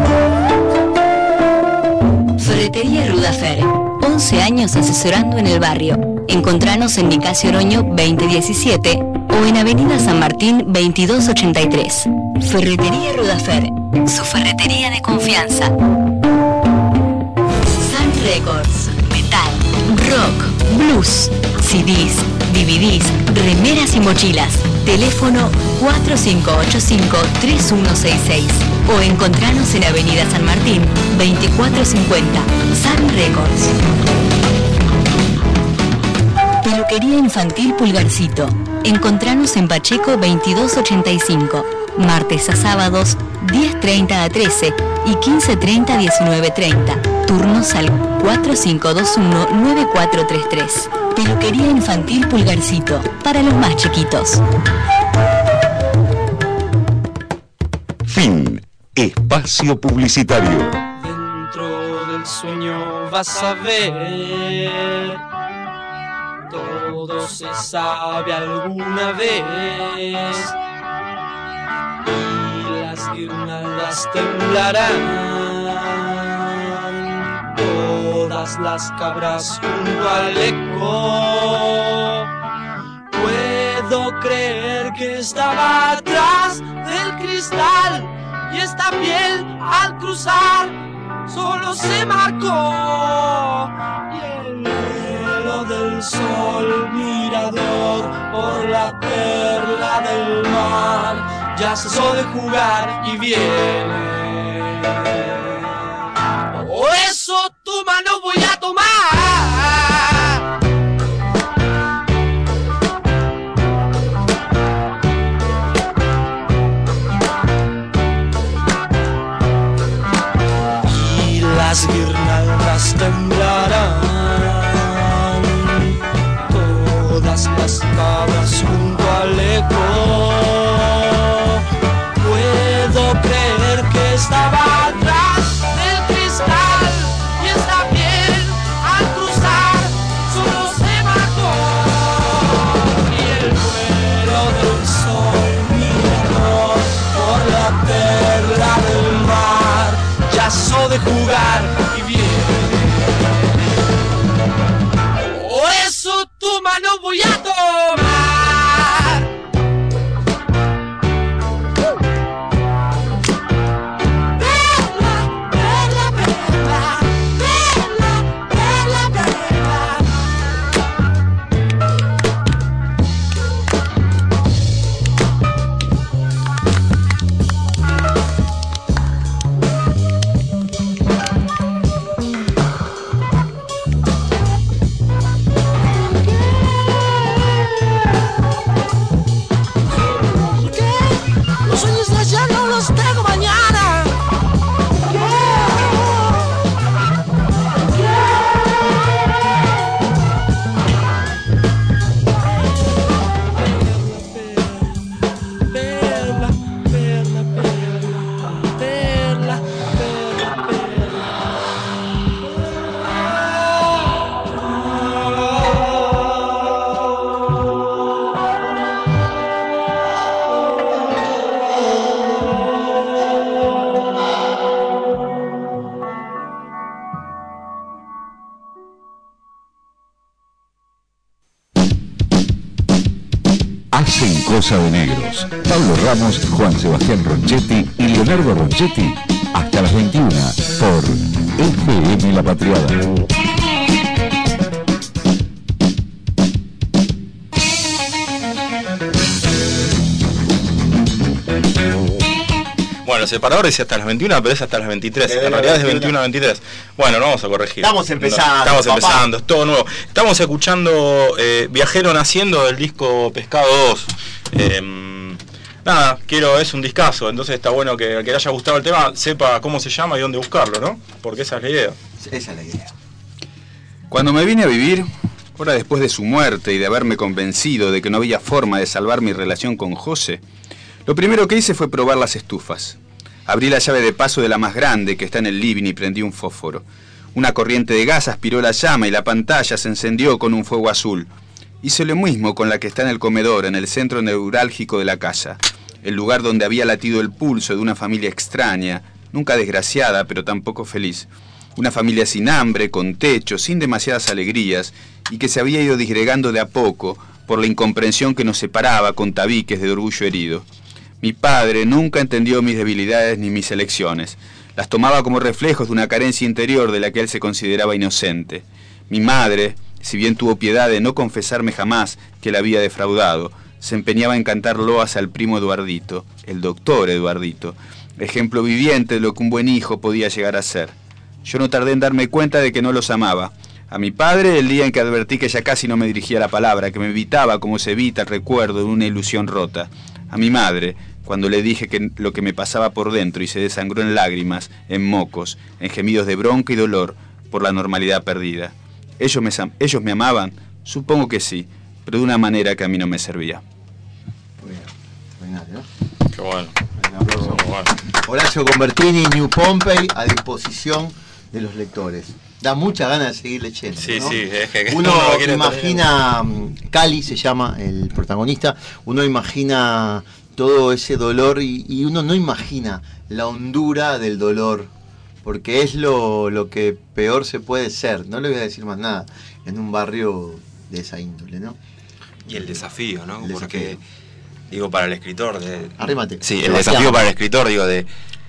Ferretería Rudafer. 11 años asesorando en el barrio. Encontranos en Nicasio Oroño 2017 o en Avenida San Martín 2283. Ferretería Rudafer. Su ferretería de confianza. Sun Records. Metal, rock, blues, CDs, DVDs, remeras y mochilas. Teléfono 4585-3166 o encontranos en Avenida San Martín 2450. Sun Records. Peluquería Infantil Pulgarcito. Encontranos en Pacheco 2285. Martes a sábados 10:30 a 13 y 15:30 a 19:30. Turnos al 4521-9433. Peluquería Infantil Pulgarcito. Para los más chiquitos. Fin. Espacio publicitario. Dentro del sueño vas a ver. Todo se sabe alguna vez. Y las guirnaldas temblarán. Todas las cabras junto al eco. Puedo creer que estaba atrás del cristal y esta piel al cruzar solo se marcó. Y el velo del sol mirador por la perla del mar ya cesó de jugar y viene. Por eso tu mano voy a tomar. Y las guirnaldas temblarán. Todas las cabras junto al eco. Puedo creer que estaba atrás del cristal y esta piel al cruzar solo se Los sueños de ayer no los tengo mañana. Hacen Cosa de Negros. Pablo Ramos, Juan Sebastián Ronchetti y Leonardo Ronchetti hasta las 21 por FM La Patriada. Bueno, el separador dice hasta las 21, pero es hasta las 23. En realidad es de 21 a 23. Bueno, no vamos a corregir. Estamos empezando. Estamos empezando, es todo nuevo. Estamos escuchando Viajero Naciendo del disco Pescado 2. Nada, es un discazo, entonces está bueno que el que le haya gustado el tema sepa cómo se llama y dónde buscarlo, ¿no? Porque esa es la idea. Esa es la idea. Cuando me vine a vivir, hora después de su muerte y de haberme convencido de que no había forma de salvar mi relación con José, lo primero que hice fue probar las estufas. Abrí la llave de paso de la más grande que está en el living y prendí un fósforo. Una corriente de gas aspiró la llama y la pantalla se encendió con un fuego azul. Hice lo mismo con la que está en el comedor, en el centro neurálgico de la casa, el lugar donde había latido el pulso de una familia extraña, nunca desgraciada, pero tampoco feliz. Una familia sin hambre, con techo, sin demasiadas alegrías, y que se había ido disgregando de a poco por la incomprensión que nos separaba con tabiques de orgullo herido. Mi padre nunca entendió mis debilidades ni mis elecciones. Las tomaba como reflejos de una carencia interior de la que él se consideraba inocente. Mi madre, si bien tuvo piedad de no confesarme jamás que la había defraudado, se empeñaba en cantar loas al primo Eduardito, el doctor Eduardito, ejemplo viviente de lo que un buen hijo podía llegar a ser. Yo no tardé en darme cuenta de que no los amaba. A mi padre el día en que advertí que ya casi no me dirigía la palabra, que me evitaba como se evita el recuerdo de una ilusión rota. A mi madre, cuando le dije que lo que me pasaba por dentro y se desangró en lágrimas, en mocos, en gemidos de bronca y dolor por la normalidad perdida. ¿Ellos me amaban? Supongo que sí, pero de una manera que a mí no me servía. Qué bueno. Un aplauso. Horacio Convertini, New Pompey, a disposición de los lectores. Da mucha ganas de seguir leyendo. Sí, ¿no? sí, es que uno imagina, Cali se llama el protagonista, uno imagina todo ese dolor y uno no imagina la hondura del dolor, porque es lo que peor se puede ser, no le voy a decir más nada, en un barrio de esa índole, ¿no? Y el desafío, ¿no? Porque, digo, para el escritor Arrímate. Sí, el desafío para el escritor, digo, de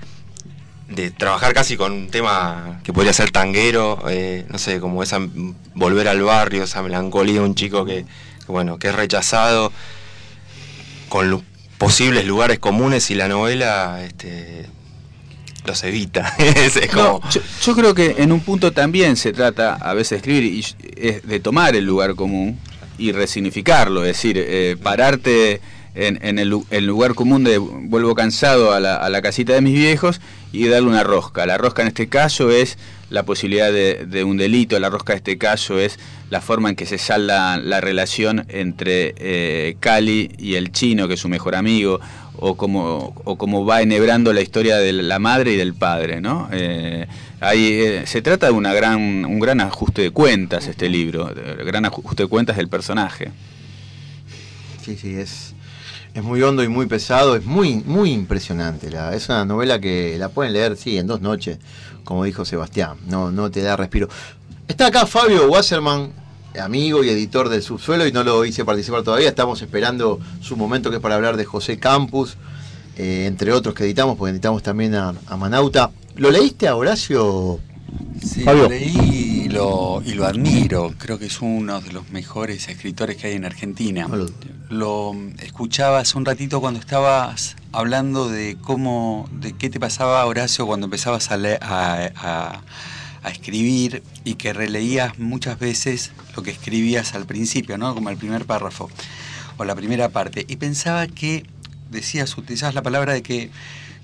trabajar casi con un tema que podría ser tanguero, no sé, como esa volver al barrio, esa melancolía de un chico que es rechazado, con los posibles lugares comunes, y la novela los evita. Es como... yo creo que en un punto también se trata a veces de escribir de tomar el lugar común y resignificarlo, es decir, pararte en el lugar común de vuelvo cansado a la casita de mis viejos y darle una rosca. La rosca en este caso es la posibilidad de un delito, la rosca en este caso es la forma en que se salda la relación entre Cali y el chino, que es su mejor amigo, o como va enhebrando la historia de la madre y del padre, ¿no? Se trata de un gran ajuste de cuentas este libro, el gran ajuste de cuentas del personaje. Sí, es muy hondo y muy pesado, es muy impresionante. Es una novela que la pueden leer, sí, en 2 noches, como dijo Sebastián, no te da respiro. Está acá Fabio Wasserman, amigo y editor del Subsuelo, y no lo hice participar todavía, estamos esperando su momento, que es para hablar de José Campus, entre otros que editamos, porque editamos también a Manauta. ¿Lo leíste a Horacio? Sí, Fabio. Lo leí y lo admiro. Creo que es uno de los mejores escritores que hay en Argentina. Lo escuchaba hace un ratito cuando estabas hablando de qué te pasaba, Horacio, cuando empezabas a escribir, y que releías muchas veces lo que escribías al principio, ¿no? Como el primer párrafo o la primera parte. Y pensaba que utilizabas la palabra de que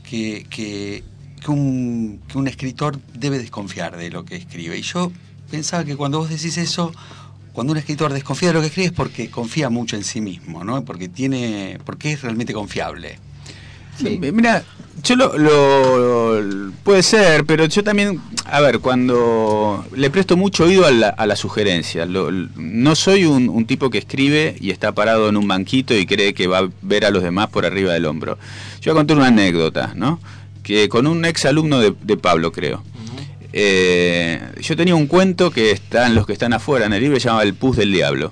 un escritor debe desconfiar de lo que escribe. Y yo pensaba que cuando vos decís eso, cuando un escritor desconfía de lo que escribe es porque confía mucho en sí mismo, ¿no? Porque es realmente confiable. Sí. Mira, yo puede ser, pero yo también, a ver, cuando le presto mucho oído a la sugerencia, no soy un tipo que escribe y está parado en un banquito y cree que va a ver a los demás por arriba del hombro. Yo voy a contar una anécdota, ¿no? Que con un ex alumno de Pablo, creo. Yo tenía un cuento que están los que están afuera en el libro, se llamaba El Pus del Diablo.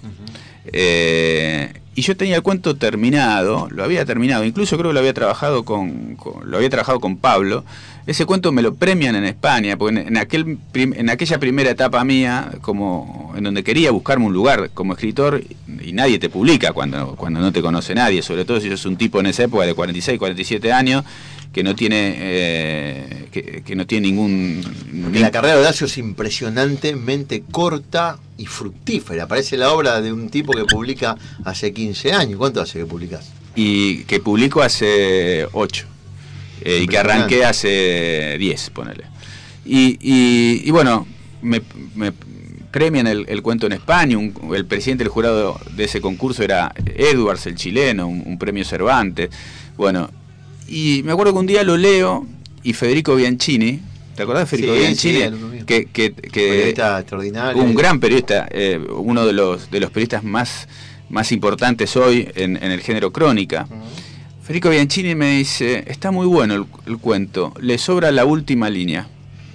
Y yo tenía el cuento terminado, lo había terminado, incluso creo que lo había trabajado con Pablo. Ese cuento me lo premian en España, porque en aquella primera etapa mía, como en donde quería buscarme un lugar como escritor, y nadie te publica cuando no te conoce nadie, sobre todo si sos un tipo en esa época de 46, 47 años, que no tiene ningún... La carrera de Horacio es impresionantemente corta y fructífera. Parece la obra de un tipo que publica hace 15 años. ¿Cuánto hace que publicás? Y que publico hace 8. Y que arranqué hace 10, ponele. Y bueno, me premian el cuento en España. El presidente del jurado de ese concurso era Edwards, el chileno, un premio Cervantes. Bueno, y me acuerdo que un día lo leo y Federico Bianchini, ¿te acordás de Federico Bianchini? Sí, que periodista extraordinario. Un gran periodista, uno de los periodistas más importantes hoy en el género crónica. Federico Bianchini me dice, está muy bueno el cuento, le sobra la última línea.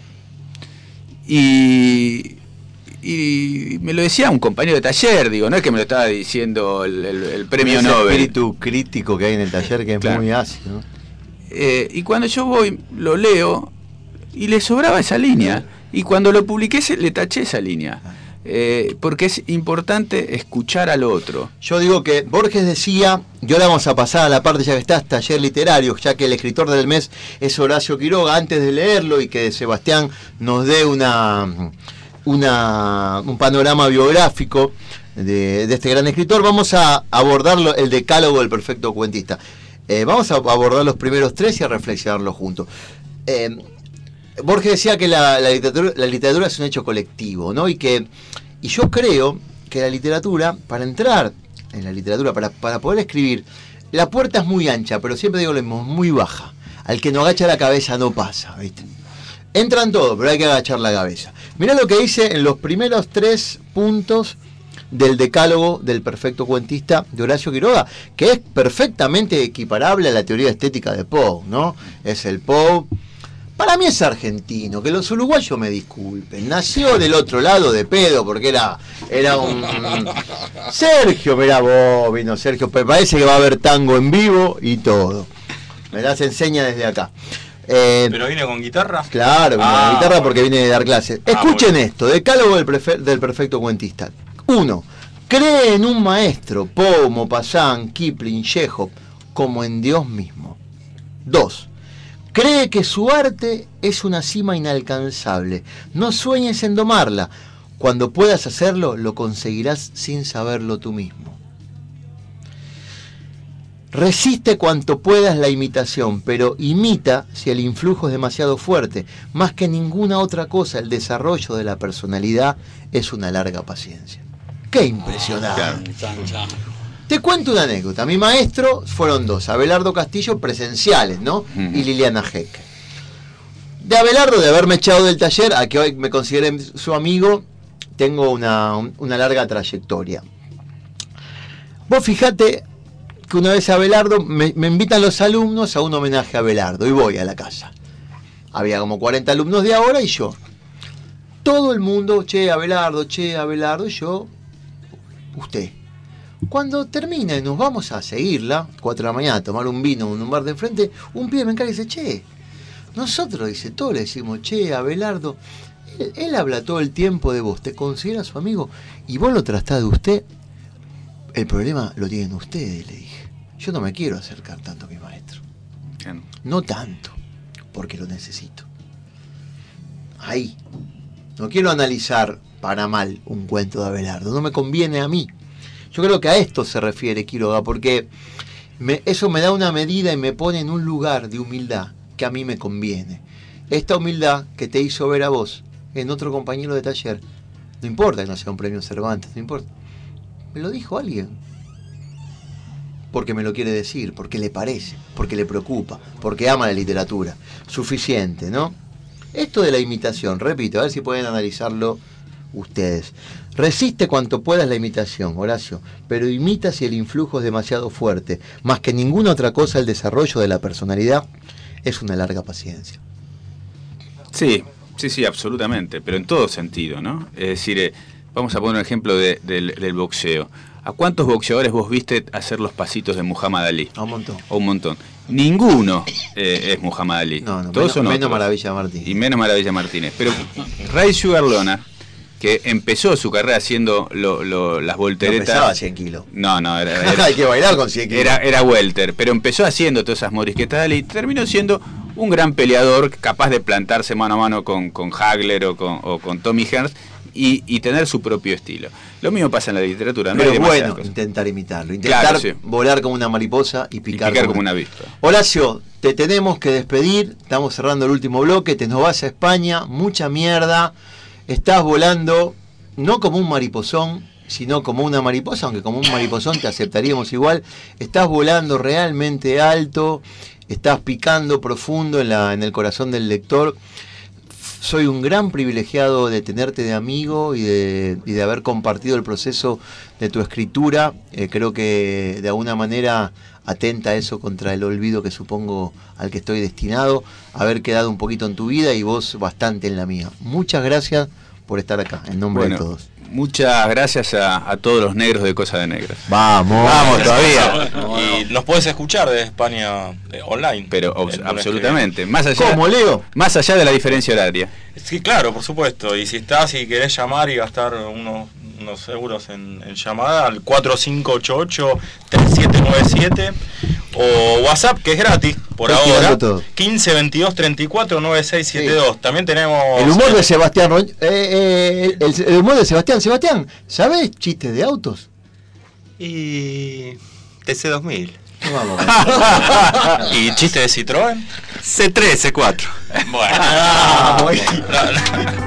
Y me lo decía un compañero de taller, digo, no es que me lo estaba diciendo el premio Nobel. El espíritu crítico que hay en el taller, que es muy ácido, ¿no? Y cuando yo voy, lo leo, y le sobraba esa línea. Y cuando lo publiqué, le taché esa línea. Porque es importante escuchar al otro. Yo digo que Borges decía, y ahora vamos a pasar a la parte ya que estás, taller literario, ya que el escritor del mes es Horacio Quiroga, antes de leerlo y que Sebastián nos dé un panorama biográfico de este gran escritor, vamos a abordar el decálogo del perfecto cuentista. Vamos a abordar los primeros 3 y a reflexionarlos juntos. Borges decía que la literatura es un hecho colectivo, ¿no? Y yo creo que la literatura, para entrar en la literatura, para poder escribir, la puerta es muy ancha, pero siempre digo lo mismo, muy baja. Al que no agacha la cabeza no pasa, ¿viste? Entran todos, pero hay que agachar la cabeza. Mirá lo que dice en los primeros 3 puntos del decálogo del perfecto cuentista de Horacio Quiroga, que es perfectamente equiparable a la teoría estética de Poe, ¿no? Es el Poe, para mí es argentino, que los uruguayos me disculpen, nació del otro lado de pedo, porque era un... Sergio, mirá vos, vino Sergio, pero parece que va a haber tango en vivo y todo. Me las enseña desde acá. ¿Pero viene con guitarra? Claro, con guitarra porque viene de dar clases. Escuchen esto, decálogo del perfecto cuentista. 1. Cree en un maestro, Poe, Maupassant, Kipling, Chekhov, como en Dios mismo. 2. Cree que su arte es una cima inalcanzable. No sueñes en domarla. Cuando puedas hacerlo, lo conseguirás sin saberlo tú mismo. Resiste cuanto puedas la imitación, pero imita si el influjo es demasiado fuerte. Más que ninguna otra cosa, el desarrollo de la personalidad es una larga paciencia. ¡Qué impresionante! Te cuento una anécdota. Mi maestro fueron 2, Abelardo Castillo, presenciales, ¿no? Y Liliana Jeque. De Abelardo, de haberme echado del taller, a que hoy me considere su amigo, tengo una larga trayectoria. Vos fijate que una vez Abelardo, me invitan los alumnos a un homenaje a Abelardo, y voy a la casa. Había como 40 alumnos de ahora y yo. Todo el mundo, che, Abelardo, y yo, usted. Cuando termina y nos vamos a seguirla, 4 de la mañana, a tomar un vino en un bar de enfrente, un pibe me encara y dice, che, nosotros, dice, todos le decimos, che, Abelardo, él habla todo el tiempo de vos, te considera su amigo, y vos lo tratás de usted, el problema lo tienen ustedes, le dije. Yo no me quiero acercar tanto a mi maestro. No tanto, porque lo necesito. Ahí. No quiero analizar para mal un cuento de Abelardo, no me conviene a mí. Yo creo que a esto se refiere Quiroga, porque eso me da una medida y me pone en un lugar de humildad que a mí me conviene. Esta humildad que te hizo ver a vos en otro compañero de taller, no importa que no sea un premio Cervantes, no importa. Me lo dijo alguien. Porque me lo quiere decir, porque le parece, porque le preocupa, porque ama la literatura. Suficiente, ¿no? Esto de la imitación, repito, a ver si pueden analizarlo ustedes. Resiste cuanto puedas la imitación, Horacio, pero imita si el influjo es demasiado fuerte. Más que ninguna otra cosa, el desarrollo de la personalidad es una larga paciencia. Sí, absolutamente, pero en todo sentido, ¿no? Es decir, vamos a poner un ejemplo del boxeo. ¿A cuántos boxeadores vos viste hacer los pasitos de Muhammad Ali? A un montón. A un montón. Ninguno es Muhammad Ali. No, todos son menos Maravilla Martínez. Y menos Maravilla Martínez. Pero Ray Sugar Leonard, que empezó su carrera haciendo las volteretas. No pesaba 100 kilos. No, hay que bailar con 100 kilos. Era welter, pero empezó haciendo todas esas morisquetas y terminó siendo un gran peleador, capaz de plantarse mano a mano con Hagler o con Tommy Hearns y tener su propio estilo. Lo mismo pasa en la literatura. Pero es bueno intentar imitarlo, intentar volar como una mariposa y picar como una avispa. Horacio, te tenemos que despedir, estamos cerrando el último bloque, te nos vas a España, mucha mierda, estás volando no como un mariposón, sino como una mariposa, aunque como un mariposón te aceptaríamos igual, estás volando realmente alto, estás picando profundo en el corazón del lector. Soy un gran privilegiado de tenerte de amigo y de haber compartido el proceso de tu escritura. Creo que de alguna manera atenta eso contra el olvido que supongo al que estoy destinado, haber quedado un poquito en tu vida y vos bastante en la mía. Muchas gracias por estar acá, en nombre de todos. Muchas gracias a todos los negros de Cosa de Negras. Vamos todavía. Y nos podés escuchar de España online. Pero absolutamente. Más allá, ¿cómo, Leo? Más allá de la diferencia horaria. Sí, claro, por supuesto. Y si querés llamar y gastar unos euros en llamada al 4588-3797 o WhatsApp, que es gratis por ahora, 15 22 34 9672. Sí. También tenemos el humor de Sebastián el humor de Sebastián, ¿sabes chistes de autos? Y TC2000. Vamos. ¿Y chiste de Citroën? C3, C4. Bueno.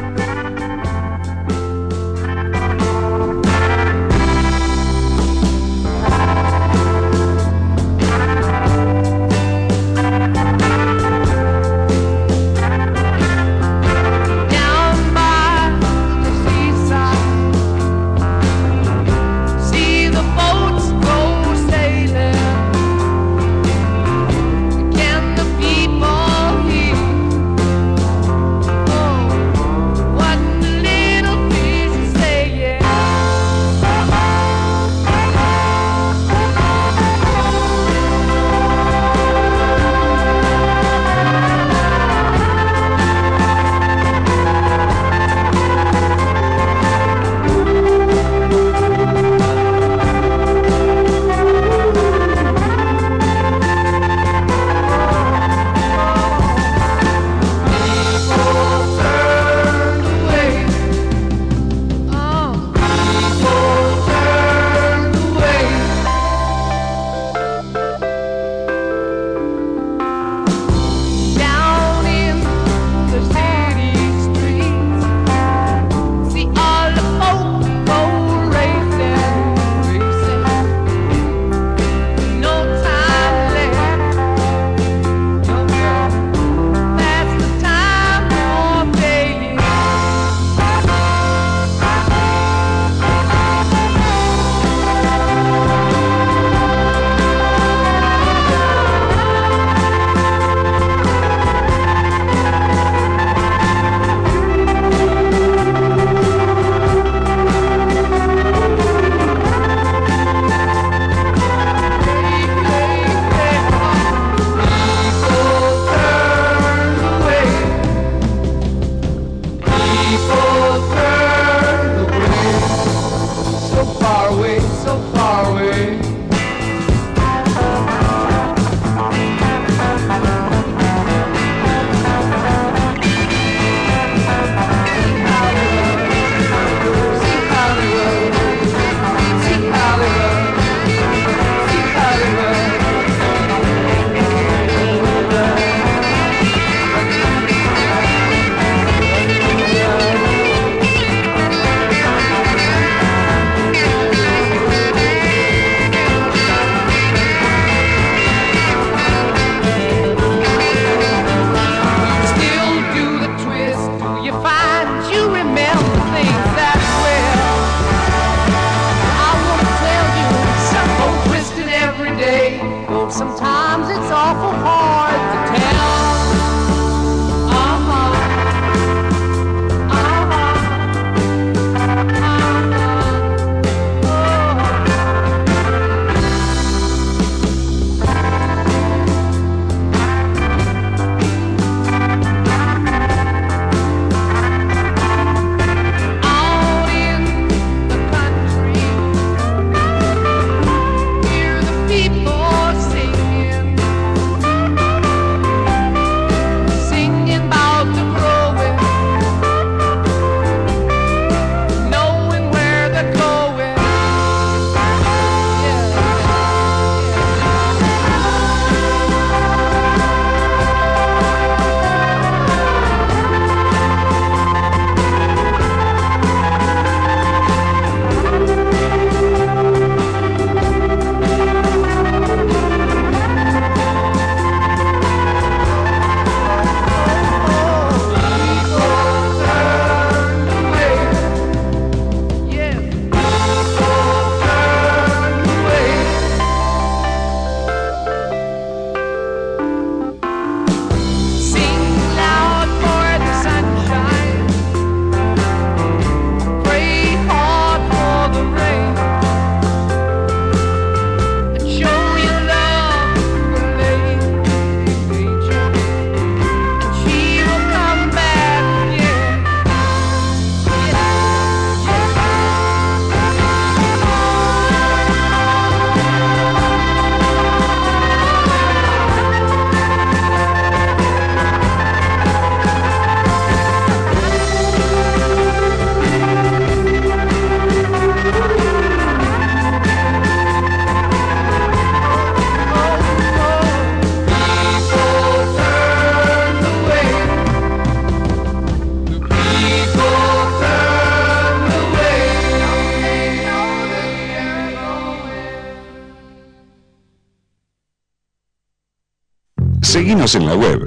Seguinos en la web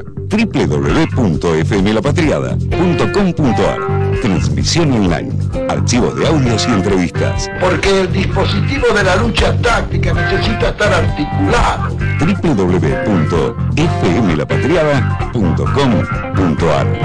www.fmlapatriada.com.ar. Transmisión online, archivos de audios y entrevistas. Porque el dispositivo de la lucha táctica necesita estar articulado. www.fmlapatriada.com.ar.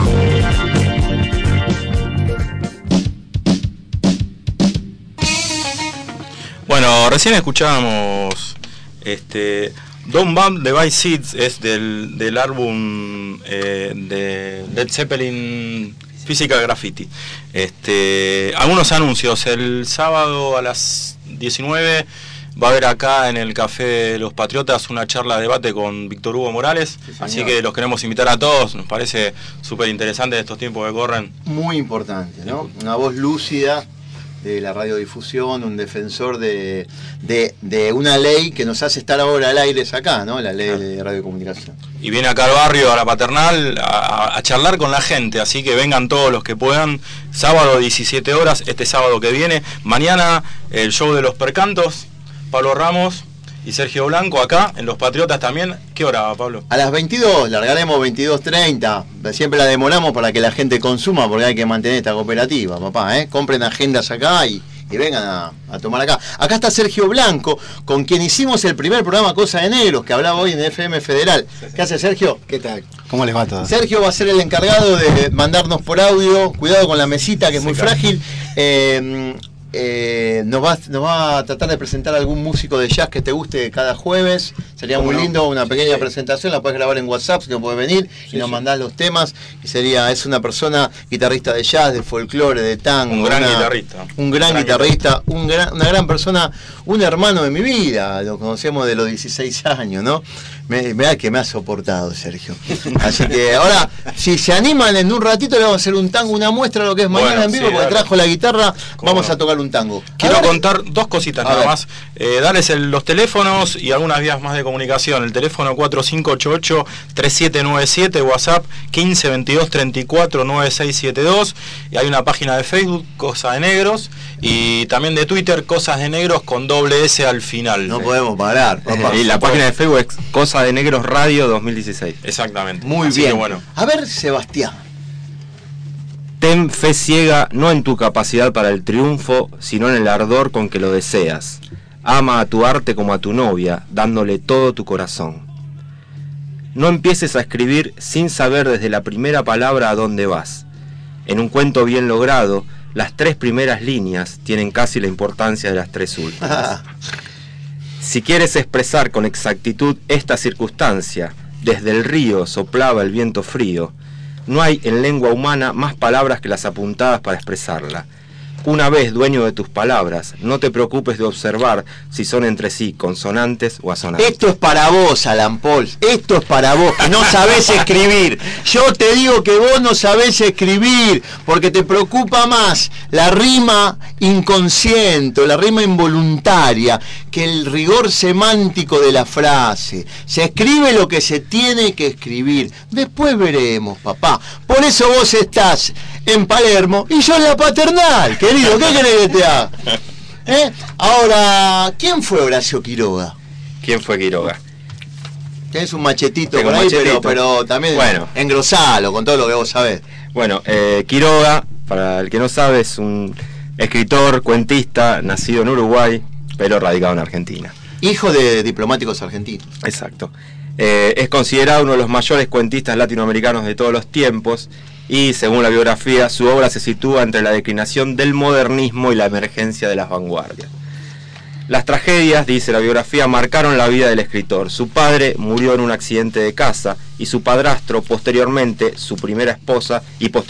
Bueno, recién escuchábamos Don't Bump the By Seeds, es del álbum de Led Zeppelin, Physical Graffiti. Algunos anuncios. El sábado a las 19 va a haber acá en el Café de los Patriotas una charla de debate con Víctor Hugo Morales, sí, así que los queremos invitar a todos. Nos parece súper interesante estos tiempos que corren. Muy importante, ¿no? Una voz lúcida de la radiodifusión, un defensor de una ley que nos hace estar ahora al aire acá, ¿no? La ley de radiocomunicación. Y viene acá al barrio, a la Paternal, a charlar con la gente, así que vengan todos los que puedan. Sábado 17 horas, este sábado que viene. Mañana el show de los Percantos, Pablo Ramos y Sergio Blanco acá, en Los Patriotas también. ¿Qué hora, Pablo? A las 22, largaremos 22:30. Siempre la demoramos para que la gente consuma, porque hay que mantener esta cooperativa, papá, Compren agendas acá y vengan a tomar acá. Acá está Sergio Blanco, con quien hicimos el primer programa Cosa de Negros, que hablaba hoy en FM Federal. ¿Qué hace, Sergio? ¿Qué tal? ¿Cómo les va todo? Sergio va a ser el encargado de mandarnos por audio. Cuidado con la mesita, que es muy frágil. Nos va a tratar de presentar algún músico de jazz que te guste cada jueves. Sería muy lindo, una pequeña presentación. La puedes grabar en WhatsApp, si no puedes venir, y nos mandás los temas. Y es una persona guitarrista de jazz, de folclore, de tango. Un gran guitarrista. Un gran guitarrista, una gran persona, un hermano de mi vida. Lo conocemos de los 16 años, ¿no? Mirá que me ha soportado, Sergio. Así que ahora, si se animan, en un ratito le vamos a hacer un tango, una muestra de lo que es mañana en vivo, porque trajo la guitarra. Vamos a tocar un tango. Quiero contar dos cositas nada más. Darles los teléfonos y algunas vías más de comunicación. El teléfono 4588-3797, WhatsApp 1522349672. Y hay una página de Facebook, Cosa de Negros, y también de Twitter, Cosas de Negros con doble S al final. No podemos parar, papá. Y la página de Facebook es Cosa de Negros Radio 2016. Exactamente. Muy así bien. Que bueno. A ver, Sebastián. Ten fe ciega no en tu capacidad para el triunfo, sino en el ardor con que lo deseas. Ama a tu arte como a tu novia, dándole todo tu corazón. No empieces a escribir sin saber desde la primera palabra a dónde vas. En un cuento bien logrado, las 3 primeras líneas tienen casi la importancia de las 3 últimas. Si quieres expresar con exactitud esta circunstancia, desde el río soplaba el viento frío, no hay en lengua humana más palabras que las apuntadas para expresarla. Una vez dueño de tus palabras, no te preocupes de observar si son entre sí consonantes o asonantes. Esto es para vos, Alan Paul. Esto es para vos, que no sabés escribir. Yo te digo que vos no sabés escribir, porque te preocupa más la rima inconsciente, la rima involuntaria, que el rigor semántico de la frase. Se escribe lo que se tiene que escribir. Después veremos, papá. Por eso vos estás en Palermo y yo en la Paternal, querido. ¿Qué querés que te haga? Ahora, ¿quién fue Horacio Quiroga? ¿Quién fue Quiroga? Tenés un machetito por ahí, pero también engrosalo con todo lo que vos sabés. Bueno, Quiroga, para el que no sabe, es un escritor, cuentista, nacido en Uruguay, pero radicado en Argentina. Hijo de diplomáticos argentinos. Exacto. Es considerado uno de los mayores cuentistas latinoamericanos de todos los tiempos y, según la biografía, su obra se sitúa entre la declinación del modernismo y la emergencia de las vanguardias. Las tragedias, dice la biografía, marcaron la vida del escritor. Su padre murió en un accidente de casa y su padrastro, posteriormente su primera esposa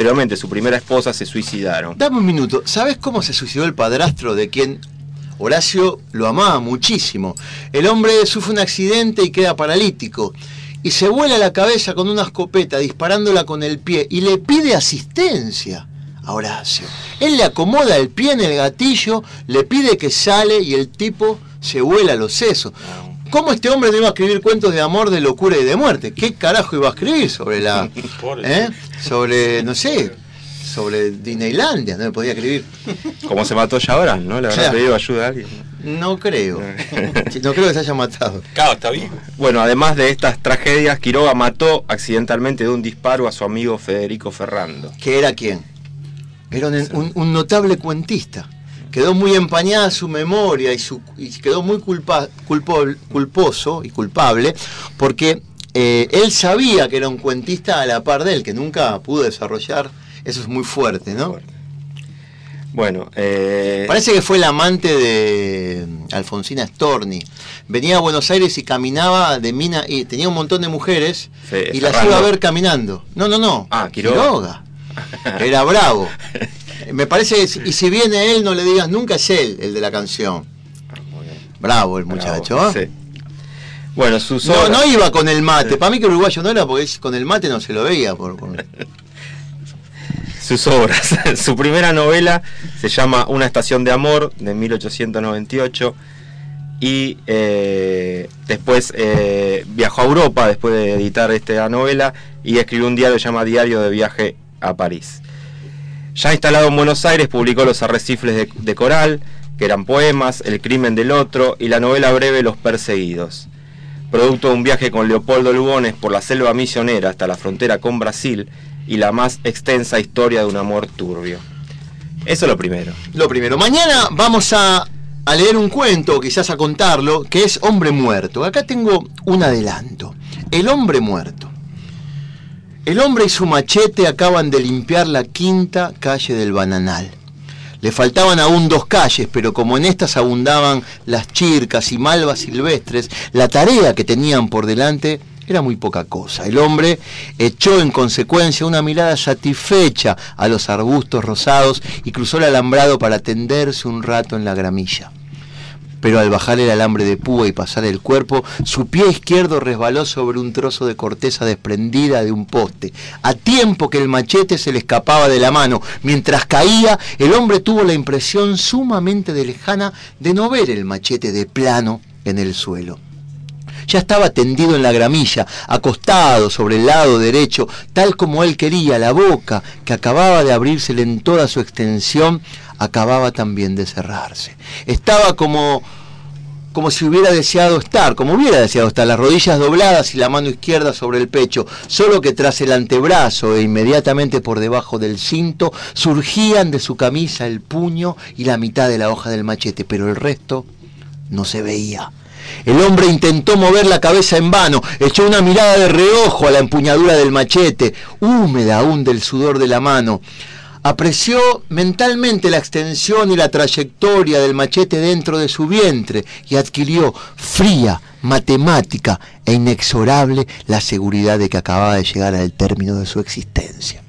se suicidaron. Dame un minuto, ¿sabes cómo se suicidó el padrastro de quien Horacio lo amaba muchísimo? El hombre sufre un accidente y queda paralítico y se vuela la cabeza con una escopeta disparándola con el pie y le pide asistencia a Horacio. Él le acomoda el pie en el gatillo, le pide que sale y el tipo se vuela los sesos. ¿Cómo este hombre no iba a escribir cuentos de amor, de locura y de muerte? ¿Qué carajo iba a escribir sobre la... sobre, no sé, sobre Disneylandia, no me podía escribir. Como se mató Chabrán, ¿no? ¿Le habrá pedido ayuda a alguien? No creo. No creo que se haya matado. Claro, está bien. Bueno, además de estas tragedias, Quiroga mató accidentalmente de un disparo a su amigo Federico Ferrando. ¿Que era quién? Era un notable cuentista. Quedó muy empañada su memoria y quedó muy culposo y culpable porque él sabía que era un cuentista a la par de él, que nunca pudo desarrollar. Eso es muy fuerte, ¿no? Bueno, parece que fue el amante de Alfonsina Storni. Venía a Buenos Aires y caminaba de mina y tenía un montón de mujeres y las iba a ver caminando. No. Quiroga. Era bravo. Me parece, y si viene él, no le digas nunca, es él, el de la canción. Bravo el muchacho. Bravo, sí. Bueno, sus obras... No iba con el mate. Para mí que uruguayo no era, porque con el mate no se lo veía. Sus obras. Su primera novela se llama Una estación de amor, de 1898. Y después viajó a Europa después de editar esta novela y escribió un diario que se llama Diario de Viaje a París. Ya instalado en Buenos Aires, publicó Los arrecifes de coral, que eran poemas, El crimen del otro y la novela breve Los perseguidos. Producto de un viaje con Leopoldo Lugones por la selva misionera hasta la frontera con Brasil y la más extensa historia de un amor turbio. Eso es lo primero. Mañana vamos a leer un cuento, quizás a contarlo, que es Hombre Muerto. Acá tengo un adelanto. El hombre muerto. El hombre y su machete acaban de limpiar la quinta calle del Bananal. Le faltaban aún 2 calles, pero como en estas abundaban las chircas y malvas silvestres, la tarea que tenían por delante era muy poca cosa. El hombre echó en consecuencia una mirada satisfecha a los arbustos rosados y cruzó el alambrado para tenderse un rato en la gramilla. Pero al bajar el alambre de púa y pasar el cuerpo, su pie izquierdo resbaló sobre un trozo de corteza desprendida de un poste, a tiempo que el machete se le escapaba de la mano. Mientras caía, el hombre tuvo la impresión sumamente lejana de no ver el machete de plano en el suelo. Ya estaba tendido en la gramilla, acostado sobre el lado derecho, tal como él quería. La boca, que acababa de abrírsele en toda su extensión, acababa también de cerrarse. Estaba como si hubiera deseado estar, las rodillas dobladas y la mano izquierda sobre el pecho, solo que tras el antebrazo e inmediatamente por debajo del cinto surgían de su camisa el puño y la mitad de la hoja del machete, pero el resto no se veía. El hombre intentó mover la cabeza en vano, echó una mirada de reojo a la empuñadura del machete, húmeda aún del sudor de la mano. Apreció mentalmente la extensión y la trayectoria del machete dentro de su vientre y adquirió, fría, matemática e inexorable, la seguridad de que acababa de llegar al término de su existencia.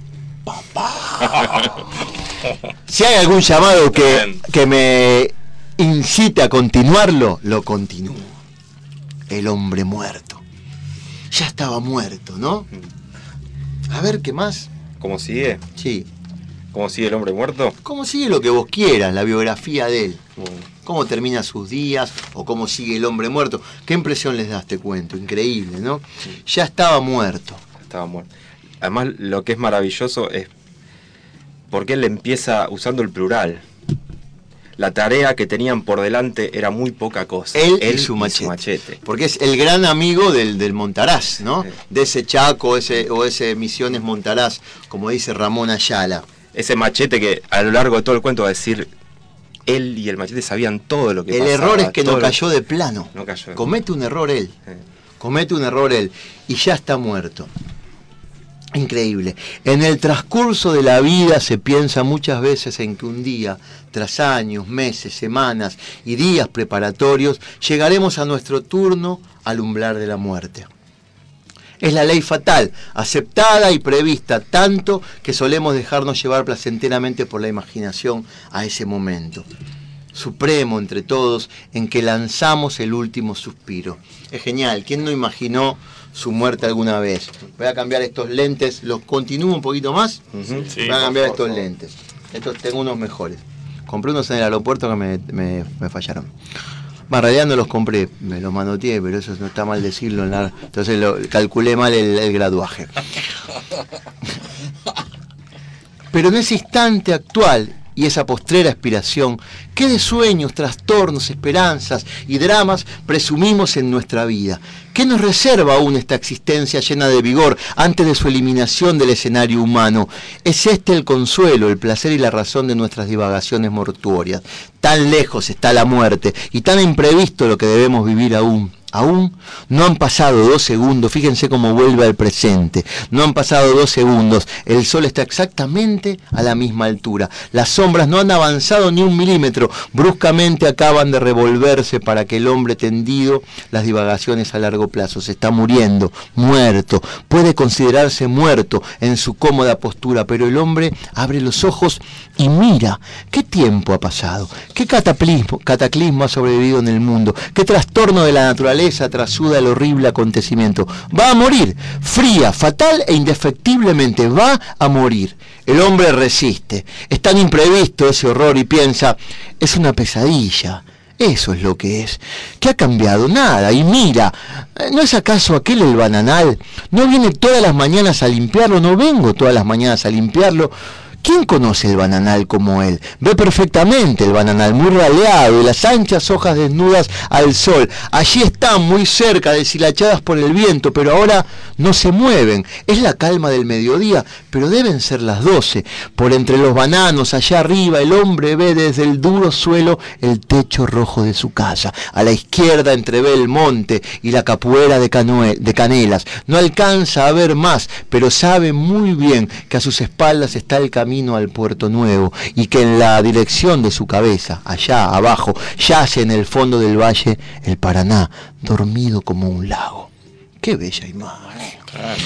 Si hay algún llamado que me incite a continuarlo, lo continúo. El hombre muerto. Ya estaba muerto, ¿no? A ver, ¿qué más? ¿Cómo sigue? Sí. ¿Cómo sigue el hombre muerto? ¿Cómo sigue lo que vos quieras, la biografía de él? Bueno. ¿Cómo termina sus días o cómo sigue el hombre muerto? ¿Qué impresión les da este cuento? Increíble, ¿no? Sí. Ya estaba muerto. Estaba muerto. Además, lo que es maravilloso es porque él empieza usando el plural. La tarea que tenían por delante era muy poca cosa. Él y su machete. Porque es el gran amigo del Montaraz, ¿no? Sí. De ese Chaco o ese Misiones Montaraz, como dice Ramón Ayala. Ese machete que a lo largo de todo el cuento va a decir, él y el machete sabían todo lo que pasaba. El error es que no cayó de plano. No cayó. Comete un error él. Comete un error él. Y ya está muerto. Increíble. En el transcurso de la vida se piensa muchas veces en que un día, tras años, meses, semanas y días preparatorios, llegaremos a nuestro turno al umbral de la muerte. Es la ley fatal, aceptada y prevista, tanto que solemos dejarnos llevar placenteramente por la imaginación a ese momento supremo entre todos en que lanzamos el último suspiro. Es genial. ¿Quién no imaginó su muerte alguna vez? Voy a cambiar estos lentes, los continúo un poquito más. Sí, voy a cambiar estos lentes. Estos tengo unos mejores. Compré unos en el aeropuerto que me fallaron. En realidad no los compré, me los manoteé, pero eso no está mal decirlo. Entonces calculé mal el graduaje. Pero en ese instante actual y esa postrera aspiración, ¿qué de sueños, trastornos, esperanzas y dramas presumimos en nuestra vida? ¿Qué nos reserva aún esta existencia llena de vigor antes de su eliminación del escenario humano? ¿Es este el consuelo, el placer y la razón de nuestras divagaciones mortuorias? Tan lejos está la muerte y tan imprevisto lo que debemos vivir aún. Aún no han pasado 2 segundos, fíjense cómo vuelve al presente, no han pasado 2 segundos, el sol está exactamente a la misma altura, las sombras no han avanzado ni 1 milímetro, bruscamente acaban de revolverse para que el hombre tendido, las divagaciones a largo plazo, se está muriendo, muerto, puede considerarse muerto en su cómoda postura, pero el hombre abre los ojos y mira, ¿qué tiempo ha pasado? ¿Qué cataclismo ha sobrevivido en el mundo? ¿Qué trastorno de la naturaleza trasuda el horrible acontecimiento? Va a morir, fría, fatal e indefectiblemente va a morir. El hombre resiste, es tan imprevisto ese horror y piensa, es una pesadilla. Eso es lo que es. ¿Qué ha cambiado? Nada. Y mira, ¿no es acaso aquel el bananal? ¿No viene todas las mañanas a limpiarlo? ¿No vengo todas las mañanas a limpiarlo? ¿Quién conoce el bananal como él? Ve perfectamente el bananal, muy raleado, y las anchas hojas desnudas al sol. Allí están, muy cerca, deshilachadas por el viento, pero ahora no se mueven. Es la calma del mediodía, pero deben ser las 12. Por entre los bananos, allá arriba, el hombre ve desde el duro suelo el techo rojo de su casa. A la izquierda entrevé el monte y la capuera de canelas. No alcanza a ver más, pero sabe muy bien que a sus espaldas está el camino al Puerto Nuevo y que en la dirección de su cabeza, allá abajo, yace en el fondo del valle el Paraná, dormido como un lago. ¡Qué bella imagen! Claro.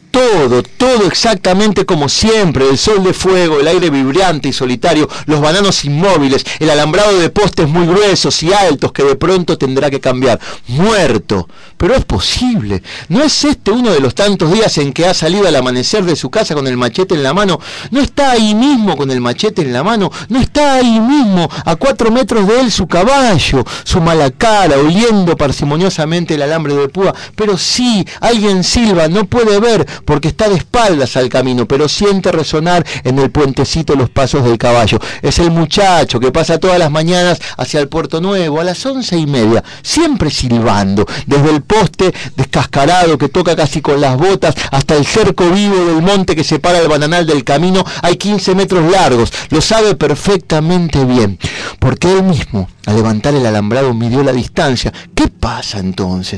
Todo exactamente como siempre, el sol de fuego, el aire vibrante y solitario, los bananos inmóviles, el alambrado de postes muy gruesos y altos que de pronto tendrá que cambiar. Muerto. Pero es posible. ¿No es este uno de los tantos días en que ha salido al amanecer de su casa con el machete en la mano? ¿No está ahí mismo con el machete en la mano? ¿No está ahí mismo, a 4 metros de él, su caballo, su mala cara, oliendo parsimoniosamente el alambre de púa? Pero sí, alguien silba, no puede ver, porque está de espaldas al camino, pero siente resonar en el puentecito los pasos del caballo. Es el muchacho que pasa todas las mañanas hacia el Puerto Nuevo a las 11:30, siempre silbando, desde el poste descascarado que toca casi con las botas hasta el cerco vivo del monte que separa el bananal del camino. Hay 15 metros largos, lo sabe perfectamente bien, porque él mismo, al levantar el alambrado, midió la distancia. ¿Qué pasa entonces?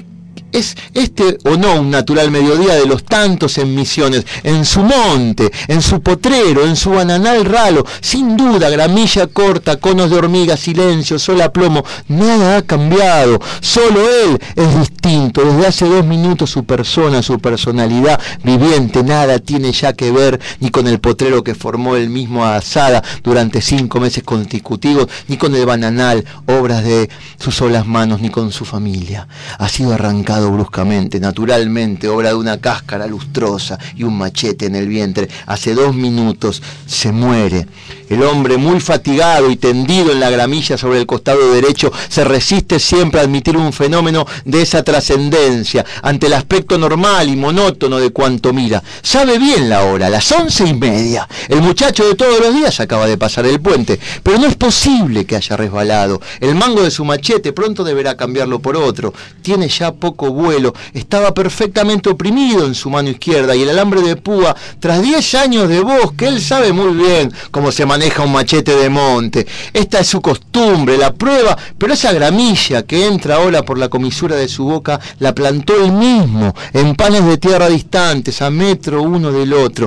¿Es este o no un natural mediodía de los tantos en Misiones, en su monte, en su potrero, en su bananal ralo? Sin duda, gramilla corta, conos de hormiga, silencio, sol a plomo, nada ha cambiado, solo él es distinto. Desde hace 2 minutos su persona, su personalidad viviente, nada tiene ya que ver ni con el potrero que formó él mismo a asada durante 5 meses consecutivos, ni con el bananal, obras de sus solas manos, ni con su familia. Ha sido arrancado bruscamente, naturalmente, obra de una cáscara lustrosa y un machete en el vientre. Hace 2 minutos se muere. El hombre, muy fatigado y tendido en la gramilla sobre el costado derecho, se resiste siempre a admitir un fenómeno de esa trascendencia ante el aspecto normal y monótono de cuanto mira. Sabe bien la hora, las 11:30. El muchacho de todos los días acaba de pasar el puente, pero no es posible que haya resbalado. El mango de su machete pronto deberá cambiarlo por otro. Tiene ya poco vuelo, estaba perfectamente oprimido en su mano izquierda, y el alambre de púa, tras 10 años de bosque, él sabe muy bien cómo se maneja un machete de monte. Esta es su costumbre, la prueba, pero esa gramilla que entra ahora por la comisura de su boca la plantó él mismo en panes de tierra distantes, a 1 metro uno del otro.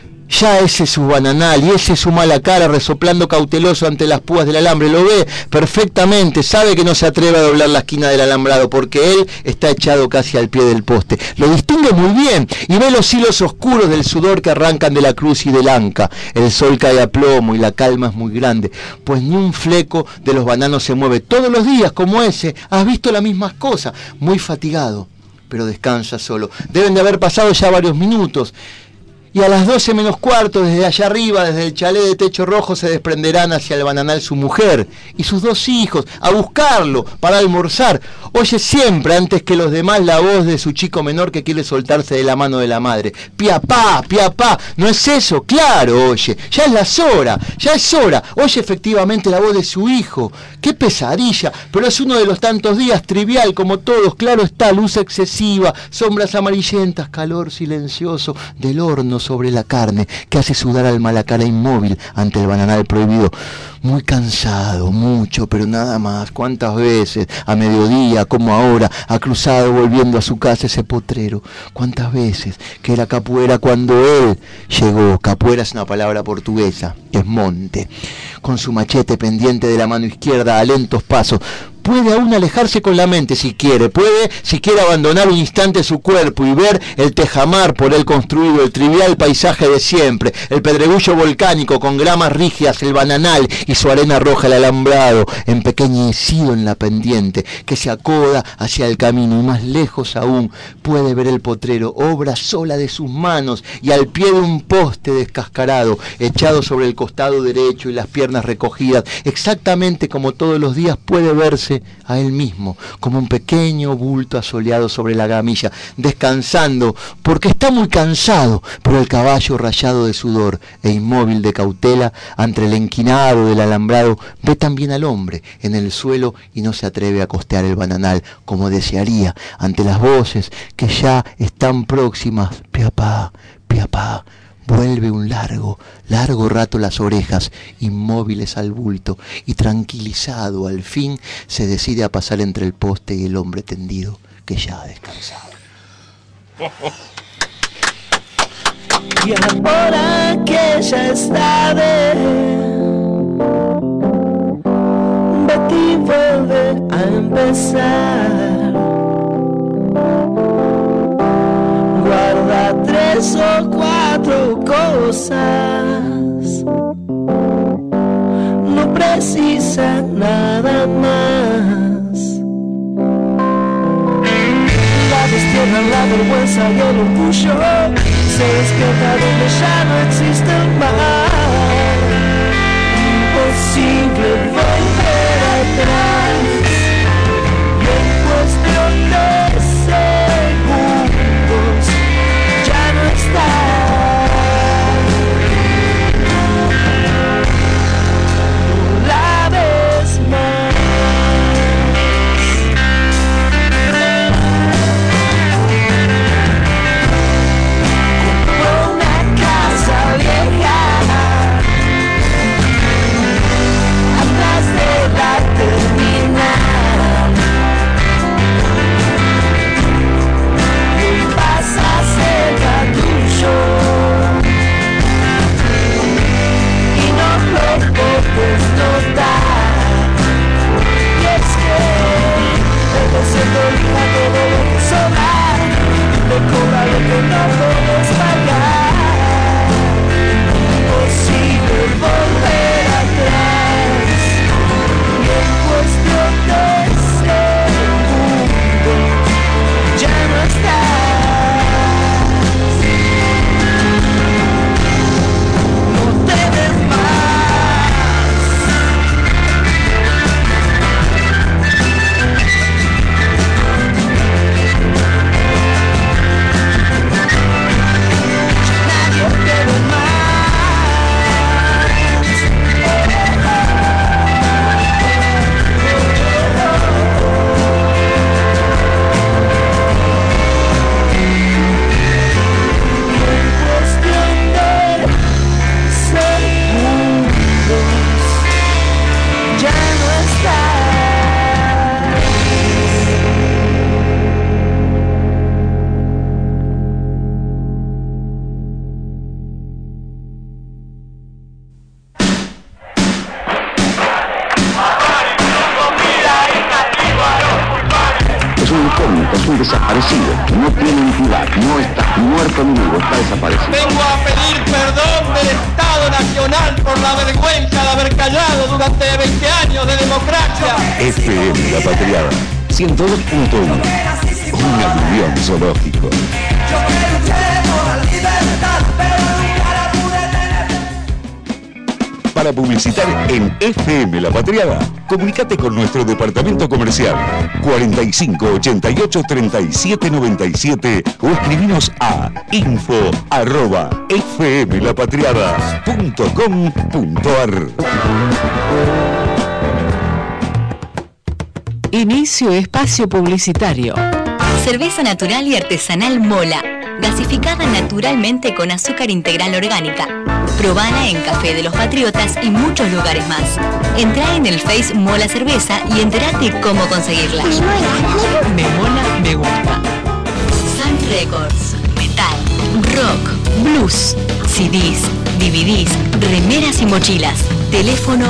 Ya ese es su bananal y ese es su mala cara resoplando cauteloso ante las púas del alambre. Lo ve perfectamente, sabe que no se atreve a doblar la esquina del alambrado porque él está echado casi al pie del poste. Lo distingue muy bien y ve los hilos oscuros del sudor que arrancan de la cruz y del anca. El sol cae a plomo y la calma es muy grande, pues ni un fleco de los bananos se mueve. Todos los días como ese has visto las mismas cosas. Muy fatigado, pero descansa solo. Deben de haber pasado ya varios minutos. Y a las 12 menos cuarto, desde allá arriba, desde el chalet de techo rojo, se desprenderán hacia el bananal su mujer y sus 2 hijos, a buscarlo para almorzar. Oye siempre, antes que los demás, la voz de su chico menor que quiere soltarse de la mano de la madre. Piapá, piapá, ¿no es eso? Claro, oye, ya es hora. Oye efectivamente la voz de su hijo. ¡Qué pesadilla! Pero es uno de los tantos días, trivial como todos, claro está, luz excesiva, sombras amarillentas, calor silencioso del horno sobre la carne que hace sudar al malacara inmóvil ante el bananal prohibido. Muy cansado, mucho, pero nada más. ¿Cuántas veces, a mediodía, como ahora, ha cruzado volviendo a su casa ese potrero? ¿Cuántas veces que era Capuera cuando él llegó? Capuera es una palabra portuguesa, es monte. Con su machete pendiente de la mano izquierda a lentos pasos. Puede aún alejarse con la mente si quiere, puede si quiere abandonar un instante su cuerpo y ver el tejamar por él construido, el trivial paisaje de siempre, el pedregullo volcánico con gramas rígidas, el bananal y su arena roja, el alambrado, empequeñecido en la pendiente, que se acoda hacia el camino y más lejos aún puede ver el potrero, obra sola de sus manos y al pie de un poste descascarado, echado sobre el costado derecho y las piernas recogidas, exactamente como todos los días puede verse a él mismo, como un pequeño bulto asoleado sobre la gamilla, descansando, porque está muy cansado, pero el caballo rayado de sudor e inmóvil de cautela ante el enquinado del alambrado ve también al hombre en el suelo y no se atreve a costear el bananal como desearía ante las voces que ya están próximas. Piapá, piapá. Vuelve un largo rato las orejas, inmóviles al bulto, y tranquilizado al fin se decide a pasar entre el poste y el hombre tendido, que ya ha descansado. Ya por aquella tarde, Betty vuelve a empezar. Guarda 3 o 4 cosas, no precisa nada más. La destierran la vergüenza y el orgullo, se despierta donde ya no existe el mal. Imposible volver atrás, y en cuestión de segundos ya no está. Vengo a pedir perdón del Estado Nacional por la vergüenza de haber callado durante 20 años de democracia. FM La Patriada 102.1, un aluvión zoológico. Yo que luché por la libertad, pero para publicitar en FM La Patriada? Comunicate con nuestro departamento comercial 45 88 37 97 o escribinos a info@fmlapatriada.com.ar. Inicio espacio publicitario. Cerveza natural y artesanal Mola, gasificada naturalmente con azúcar integral orgánica. Probala en Café de los Patriotas y muchos lugares más. Entrá en el Face Mola Cerveza y entérate cómo conseguirla. Me mola, me gusta. Sun Records, metal, rock, blues, CDs, DVDs, remeras y mochilas. Teléfono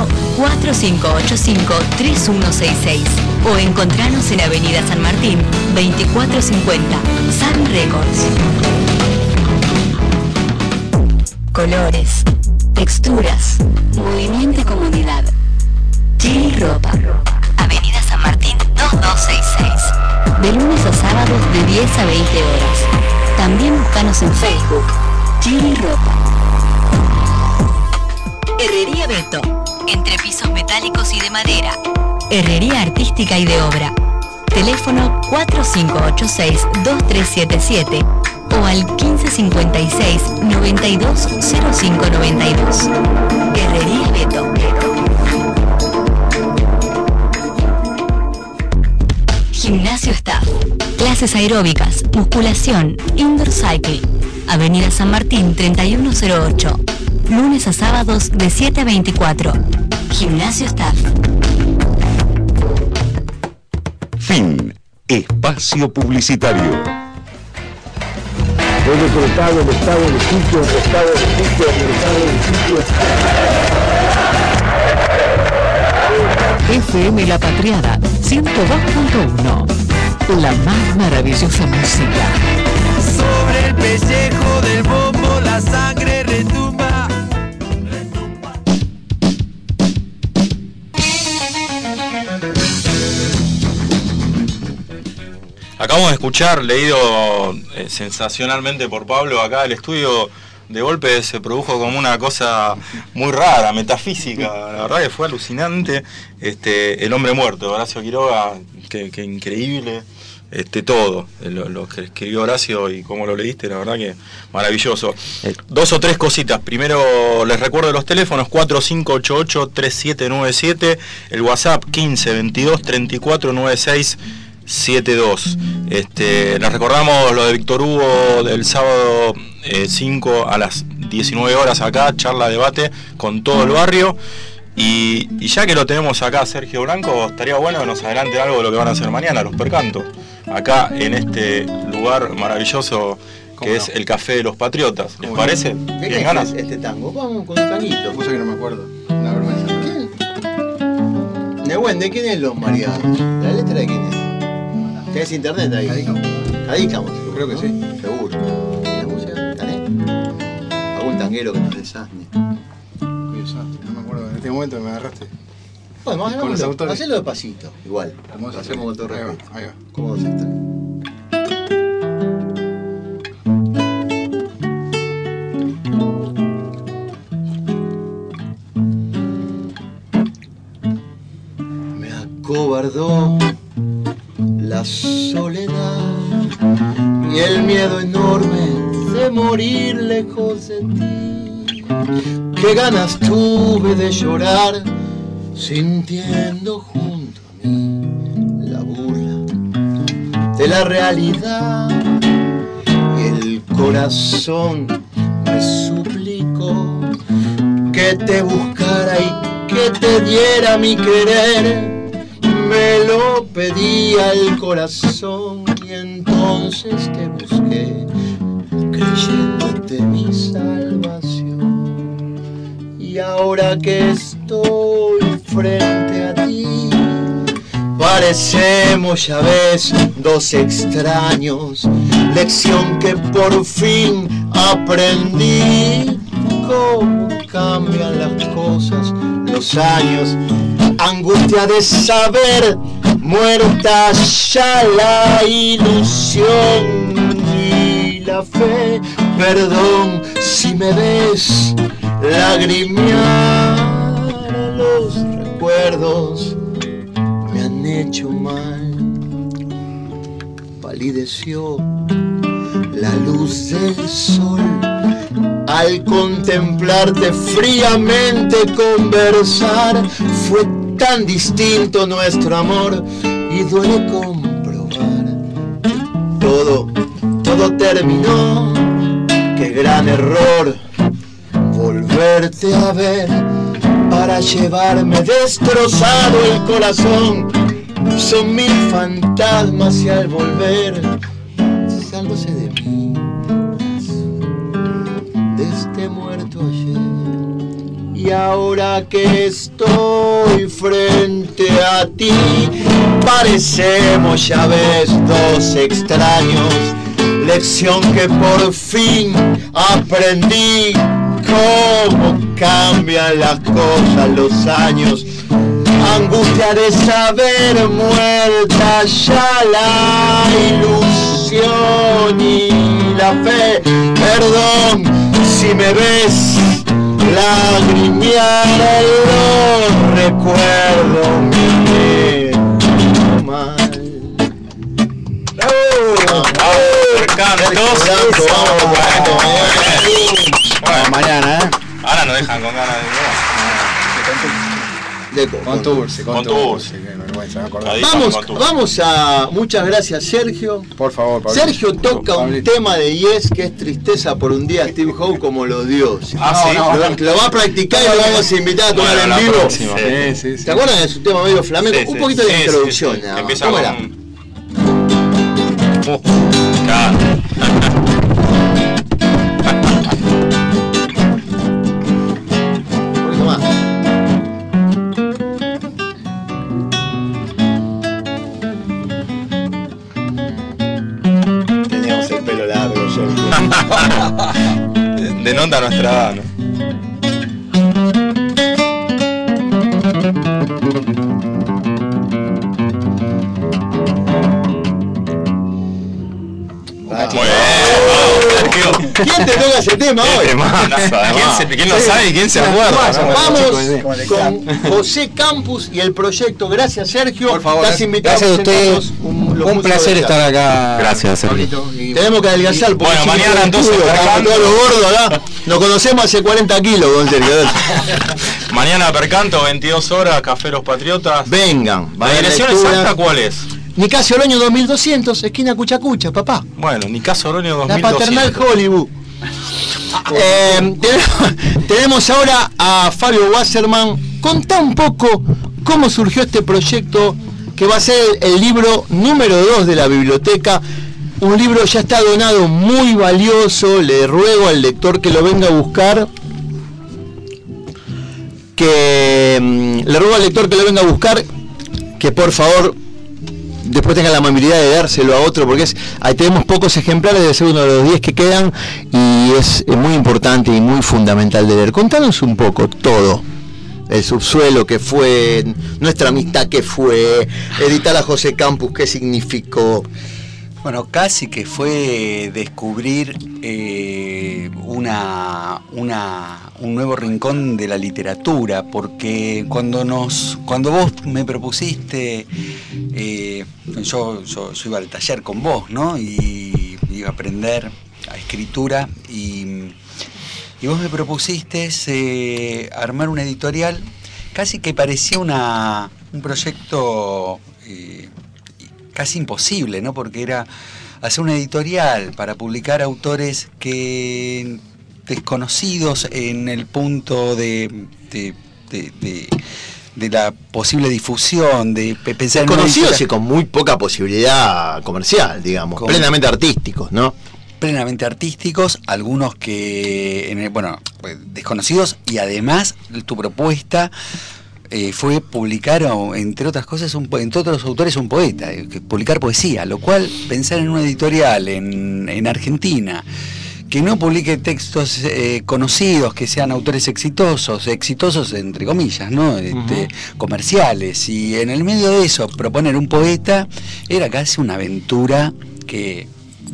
4585-3166 o encontranos en Avenida San Martín 2450. Sun Records. Colores, texturas, movimiento y comodidad. Chili Ropa. Avenida San Martín 2266. De lunes a sábados de 10 a 20 horas. También búscanos en Facebook. Chili Ropa. Herrería Beto. Entre pisos metálicos y de madera. Herrería artística y de obra. Teléfono 4586-2377 o al 1556-920592. Herrería Beto. Gimnasio Staff. Clases aeróbicas, musculación, indoor cycling. Avenida San Martín 3108. Lunes a sábados de 7 a 24. Gimnasio Staff. Fin. Espacio publicitario. He decretado el estado de sitio, el estado de sitio, el estado de sitio. FM La Patriada 102.1. La más maravillosa música. Sobre el pellejo del bombo la sangre retumba. Acabamos de escuchar, leído sensacionalmente por Pablo, acá el estudio de golpe se produjo como una cosa muy rara, metafísica, la verdad que fue alucinante. El hombre muerto, Horacio Quiroga, que increíble, todo, lo que escribió Horacio y cómo lo leíste, la verdad que maravilloso. 2 o 3 cositas. Primero les recuerdo los teléfonos 4588-3797, el WhatsApp 1522-349672. Les recordamos lo de Víctor Hugo del sábado 5 a las 19 horas acá, charla, debate con todo el barrio. Y ya que lo tenemos acá, Sergio Blanco, estaría bueno que nos adelante algo de lo que van a hacer mañana, los percantos, acá en este lugar maravilloso que es el Café de los Patriotas. ¿Les parece? ¿Tienen ganas? Este tango, vamos con un tanguito. Cosa que no me acuerdo, una vergüenza. Nehuen, ¿de quién es Los Mariados? ¿La letra de quién es? ¿Tienes internet ahí? Cadícamo. Creo que ¿no? sí. Seguro. ¿La música? ¿Tané? ¿Algún tanguero que nos desasne? No me acuerdo, en este momento me agarraste. Bueno, vamos con los autores. Hacelo de pasito, igual. Vamos a hacemos con todo respeto. Ahí va. ¿Cómo se extrae? Me acobardó la soledad y el miedo enorme de morir lejos de ti. Qué ganas tuve de llorar sintiendo junto a mí la burla de la realidad, y el corazón me suplicó que te buscara y que te diera mi querer. Me lo pedía el corazón y entonces te busqué, creyéndote mi salvación. Y ahora que estoy frente a ti, parecemos, ya ves, dos extraños. Lección que por fin aprendí. Cómo cambian las cosas, los años, angustia de saber, muerta ya la ilusión y la fe. Perdón si me ves lagrimear. recuerdos me han hecho mal. Palideció la luz del sol al contemplarte fríamente conversar. Fue tan distinto nuestro amor y duele comprobar que todo terminó. Qué gran error volverte a ver para llevarme destrozado el corazón. Son mil fantasmas y al volver algo sé de mí, de este muerto ayer. Y ahora que estoy frente a ti, parecemos, ya ves, dos extraños. Lección que por fin aprendí, cómo cambian las cosas, los años. Angustia de saber muerta ya la ilusión y la fe. Perdón si me ves lagrimear, lo recuerdo me mal. Mañana, ¿eh? Ahora nos dejan con ganas de Conturce. Vamos a... Muchas gracias, Sergio. Por favor, Pablito. Sergio toca un tema de Yes que es Tristeza por un día, Steve Howe como los dioses. Lo va a practicar y lo vamos a invitar a tocar en vivo. Sí. ¿Te acuerdas de su tema medio flamenco? Un poquito de introducción. Empieza ¿Cómo con... era? Teníamos el pelo largo, Denota nuestra edad, ¿no? ¿Quién te toca ese tema hoy? ¿Quién lo sabe y quién se acuerda? Vamos con José Campus y el proyecto. Gracias, Sergio. Por favor, estás invitado. gracias a ustedes. Un placer estar acá. Gracias, Sergio. Tenemos que adelgazar. Bueno, mañana entonces estamos todos los gordos acá. Nos conocemos hace 40 kilos con Sergio. Mañana Percanto, 22 horas, Café Los Patriotas. Vengan. ¿La dirección exacta cuál es? Nicasio Oroño 2200, esquina Cuchacucha, papá. Bueno, Nicasio Oroño 2200. La Paternal Hollywood. Tenemos ahora a Fabio Wasserman. Contá un poco cómo surgió este proyecto que va a ser el libro número 2 de la biblioteca. Un libro ya está donado, muy valioso. Le ruego al lector que lo venga a buscar. Que por favor después tenga la amabilidad de dárselo a otro, porque ahí tenemos pocos ejemplares, debe ser uno de los 10 que quedan, y es muy importante y muy fundamental de leer. Contanos un poco todo. El subsuelo que fue, nuestra amistad que fue, editar a José Campus, qué significó. Bueno, casi que fue descubrir un nuevo rincón de la literatura, porque cuando vos me propusiste, yo iba al taller con vos, ¿no? Y iba a aprender a escritura, y vos me propusiste armar una editorial, casi que parecía un proyecto casi imposible, ¿no? Porque era hacer una editorial para publicar autores que desconocidos en el punto de la posible difusión, de pensar en conocidos y con muy poca posibilidad comercial, digamos, plenamente artísticos, ¿no? Plenamente artísticos, algunos que, desconocidos, y además tu propuesta fue publicar, entre otras cosas, entre otros autores, un poeta, publicar poesía, lo cual pensar en una editorial en Argentina que no publique textos conocidos, que sean autores exitosos entre comillas, ¿no? Comerciales, y en el medio de eso proponer un poeta era casi una aventura que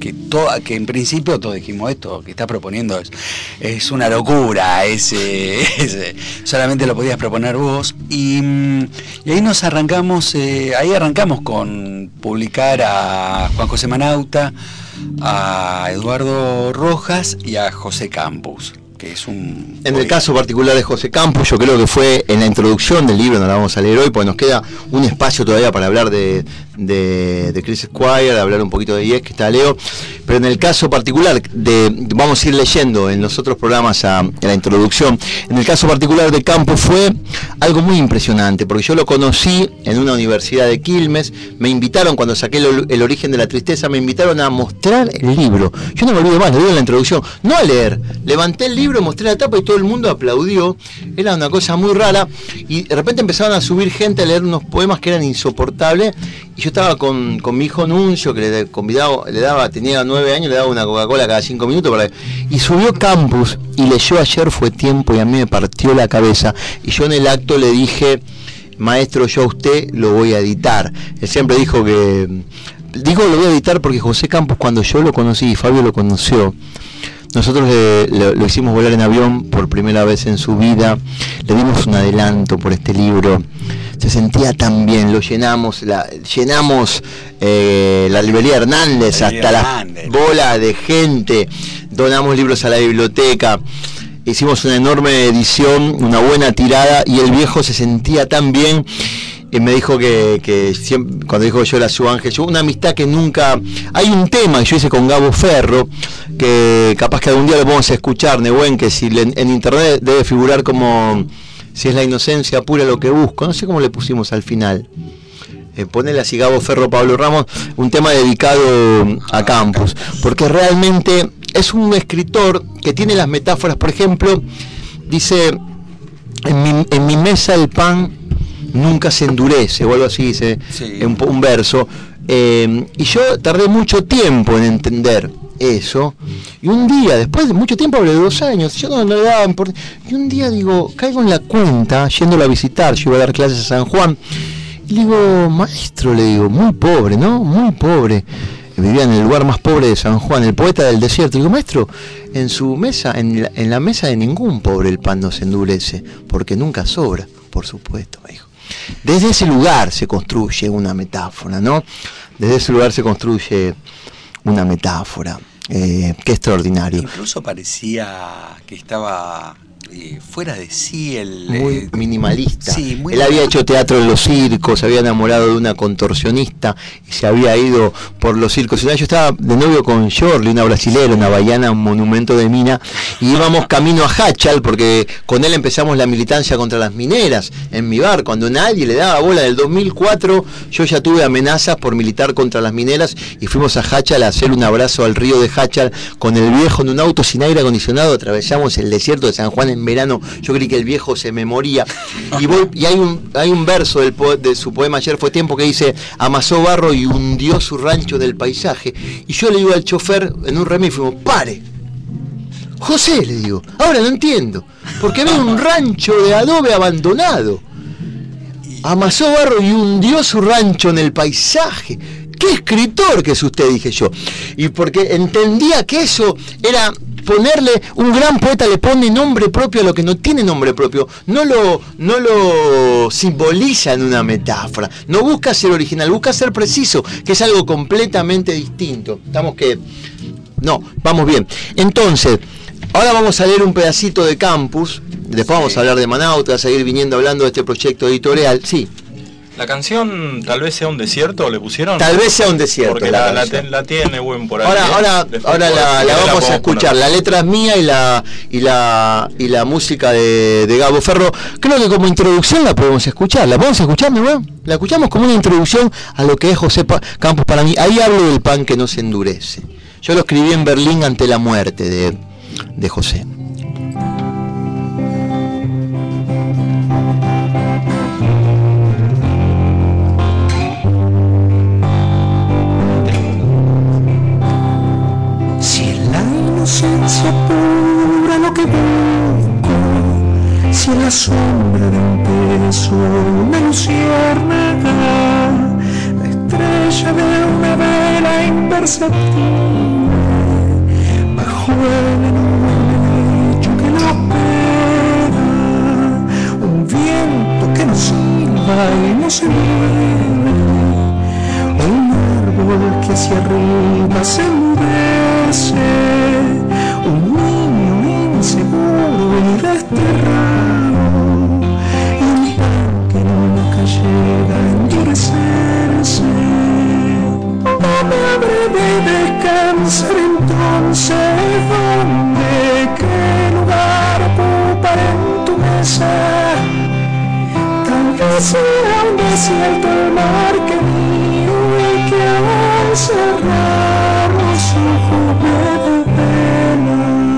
que en principio todos dijimos, esto que estás proponiendo es una locura, solamente lo podías proponer vos, y ahí nos arrancamos, con publicar a Juan José Manauta, a Eduardo Rojas y a José Campos, que es un... En el caso particular de José Campos, yo creo que fue en la introducción del libro, no la vamos a leer hoy, porque nos queda un espacio todavía para hablar de Chris Squire, de hablar un poquito de Yes, que está Leo, pero en el caso particular vamos a ir leyendo en los otros programas en la introducción, en el caso particular de Campos fue algo muy impresionante, porque yo lo conocí en una universidad de Quilmes, me invitaron, cuando saqué el origen de la tristeza, me invitaron a mostrar el libro, yo no me olvido más, lo digo en la introducción, no a leer, levanté el libro, mostré la tapa y todo el mundo aplaudió, era una cosa muy rara, y de repente empezaron a subir gente a leer unos poemas que eran insoportables, y yo estaba con mi hijo Nuncio, que tenía 9 años, le daba una Coca-Cola cada 5 minutos, y subió Campos y leyó Ayer fue tiempo, y a mí me partió la cabeza, y yo en el acto le dije, maestro, yo a usted lo voy a editar. Él siempre dijo lo voy a editar porque José Campos, cuando yo lo conocí y Fabio lo conoció, nosotros lo hicimos volar en avión por primera vez en su vida, le dimos un adelanto por este libro, se sentía tan bien, lo llenamos la librería Hernández hasta la bola de gente, donamos libros a la biblioteca, hicimos una enorme edición, una buena tirada, y el viejo se sentía tan bien. Y me dijo que siempre, cuando dijo yo era su ángel, una amistad que nunca... Hay un tema que yo hice con Gabo Ferro, que capaz que algún día lo vamos a escuchar, Nehuen, que si en internet debe figurar como si es la inocencia pura lo que busco, no sé cómo le pusimos al final. Ponele así, Gabo Ferro, Pablo Ramos, un tema dedicado a Campos, porque realmente es un escritor que tiene las metáforas, por ejemplo, dice, en mi mesa el pan nunca se endurece, o algo así dice, sí. un verso, y yo tardé mucho tiempo en entender eso, y un día, después de mucho tiempo, hablé de 2 años, yo no le daba importancia, y un día caigo en la cuenta, yéndolo a visitar, yo iba a dar clases a San Juan, y le digo, maestro, muy pobre, ¿no? Muy pobre, vivía en el lugar más pobre de San Juan, el poeta del desierto. Digo, maestro, en su mesa, en la mesa de ningún pobre el pan no se endurece, porque nunca sobra. Por supuesto, me dijo. Desde ese lugar se construye una metáfora, ¿no? Desde ese lugar se construye una metáfora. Qué extraordinario. Incluso parecía que estaba fuera de sí, muy minimalista. Sí, él había hecho teatro en los circos, se había enamorado de una contorsionista y se había ido por los circos. Yo estaba de novio con Shorley, una brasilera, una baiana, un monumento de mina, y íbamos camino a Hachal, porque con él empezamos la militancia contra las mineras en mi bar, cuando nadie le daba bola. Del 2004 yo ya tuve amenazas por militar contra las mineras y fuimos a Hachal a hacer un abrazo al río de Hachal con el viejo en un auto sin aire acondicionado. Atravesamos el desierto de San Juan en verano, yo creí que el viejo se me moría, y hay un verso de su poema Ayer fue tiempo que dice, amasó barro y hundió su rancho del paisaje, y yo le digo al chofer en un remis, fuimos, pare, José, le digo, ahora no entiendo, porque veo un rancho de adobe abandonado, amasó barro y hundió su rancho en el paisaje. ¡Qué escritor que es usted!, dije yo, y porque entendía que eso era un gran poeta le pone nombre propio a lo que no tiene nombre propio, no lo simboliza en una metáfora, no busca ser original, busca ser preciso, que es algo completamente distinto. Vamos bien. Entonces, ahora vamos a leer un pedacito de Campos, después vamos a hablar de Manauta, a seguir viniendo hablando de este proyecto editorial. Sí. La canción tal vez sea un desierto, ¿le pusieron? Tal vez sea un desierto. Porque la tiene buen por ahí. Ahora la vamos a escuchar. La letra es mía y la música de Gabo Ferro. Creo que como introducción la podemos escuchar. ¿La podemos escuchar, no? La escuchamos como una introducción a lo que es José Campos para mí. Ahí hablo del pan que no se endurece. Yo lo escribí en Berlín ante la muerte de José. Inocencia pura lo que busco, si en la sombra de un peso una luciérnaga estrella de una vela imperceptible bajo el enorme lecho que lo espera, un viento que no silba y no se mueve, un árbol que hacia arriba se endurece, un niño inseguro y desterrado, y un pan que nunca llega a endurecerse. No me habré de descansar entonces, ¿dónde? ¿Qué lugar ocupar en tu mesa? Tal vez sea un desierto el mar que miro y que al cerrar los ojos me desvela.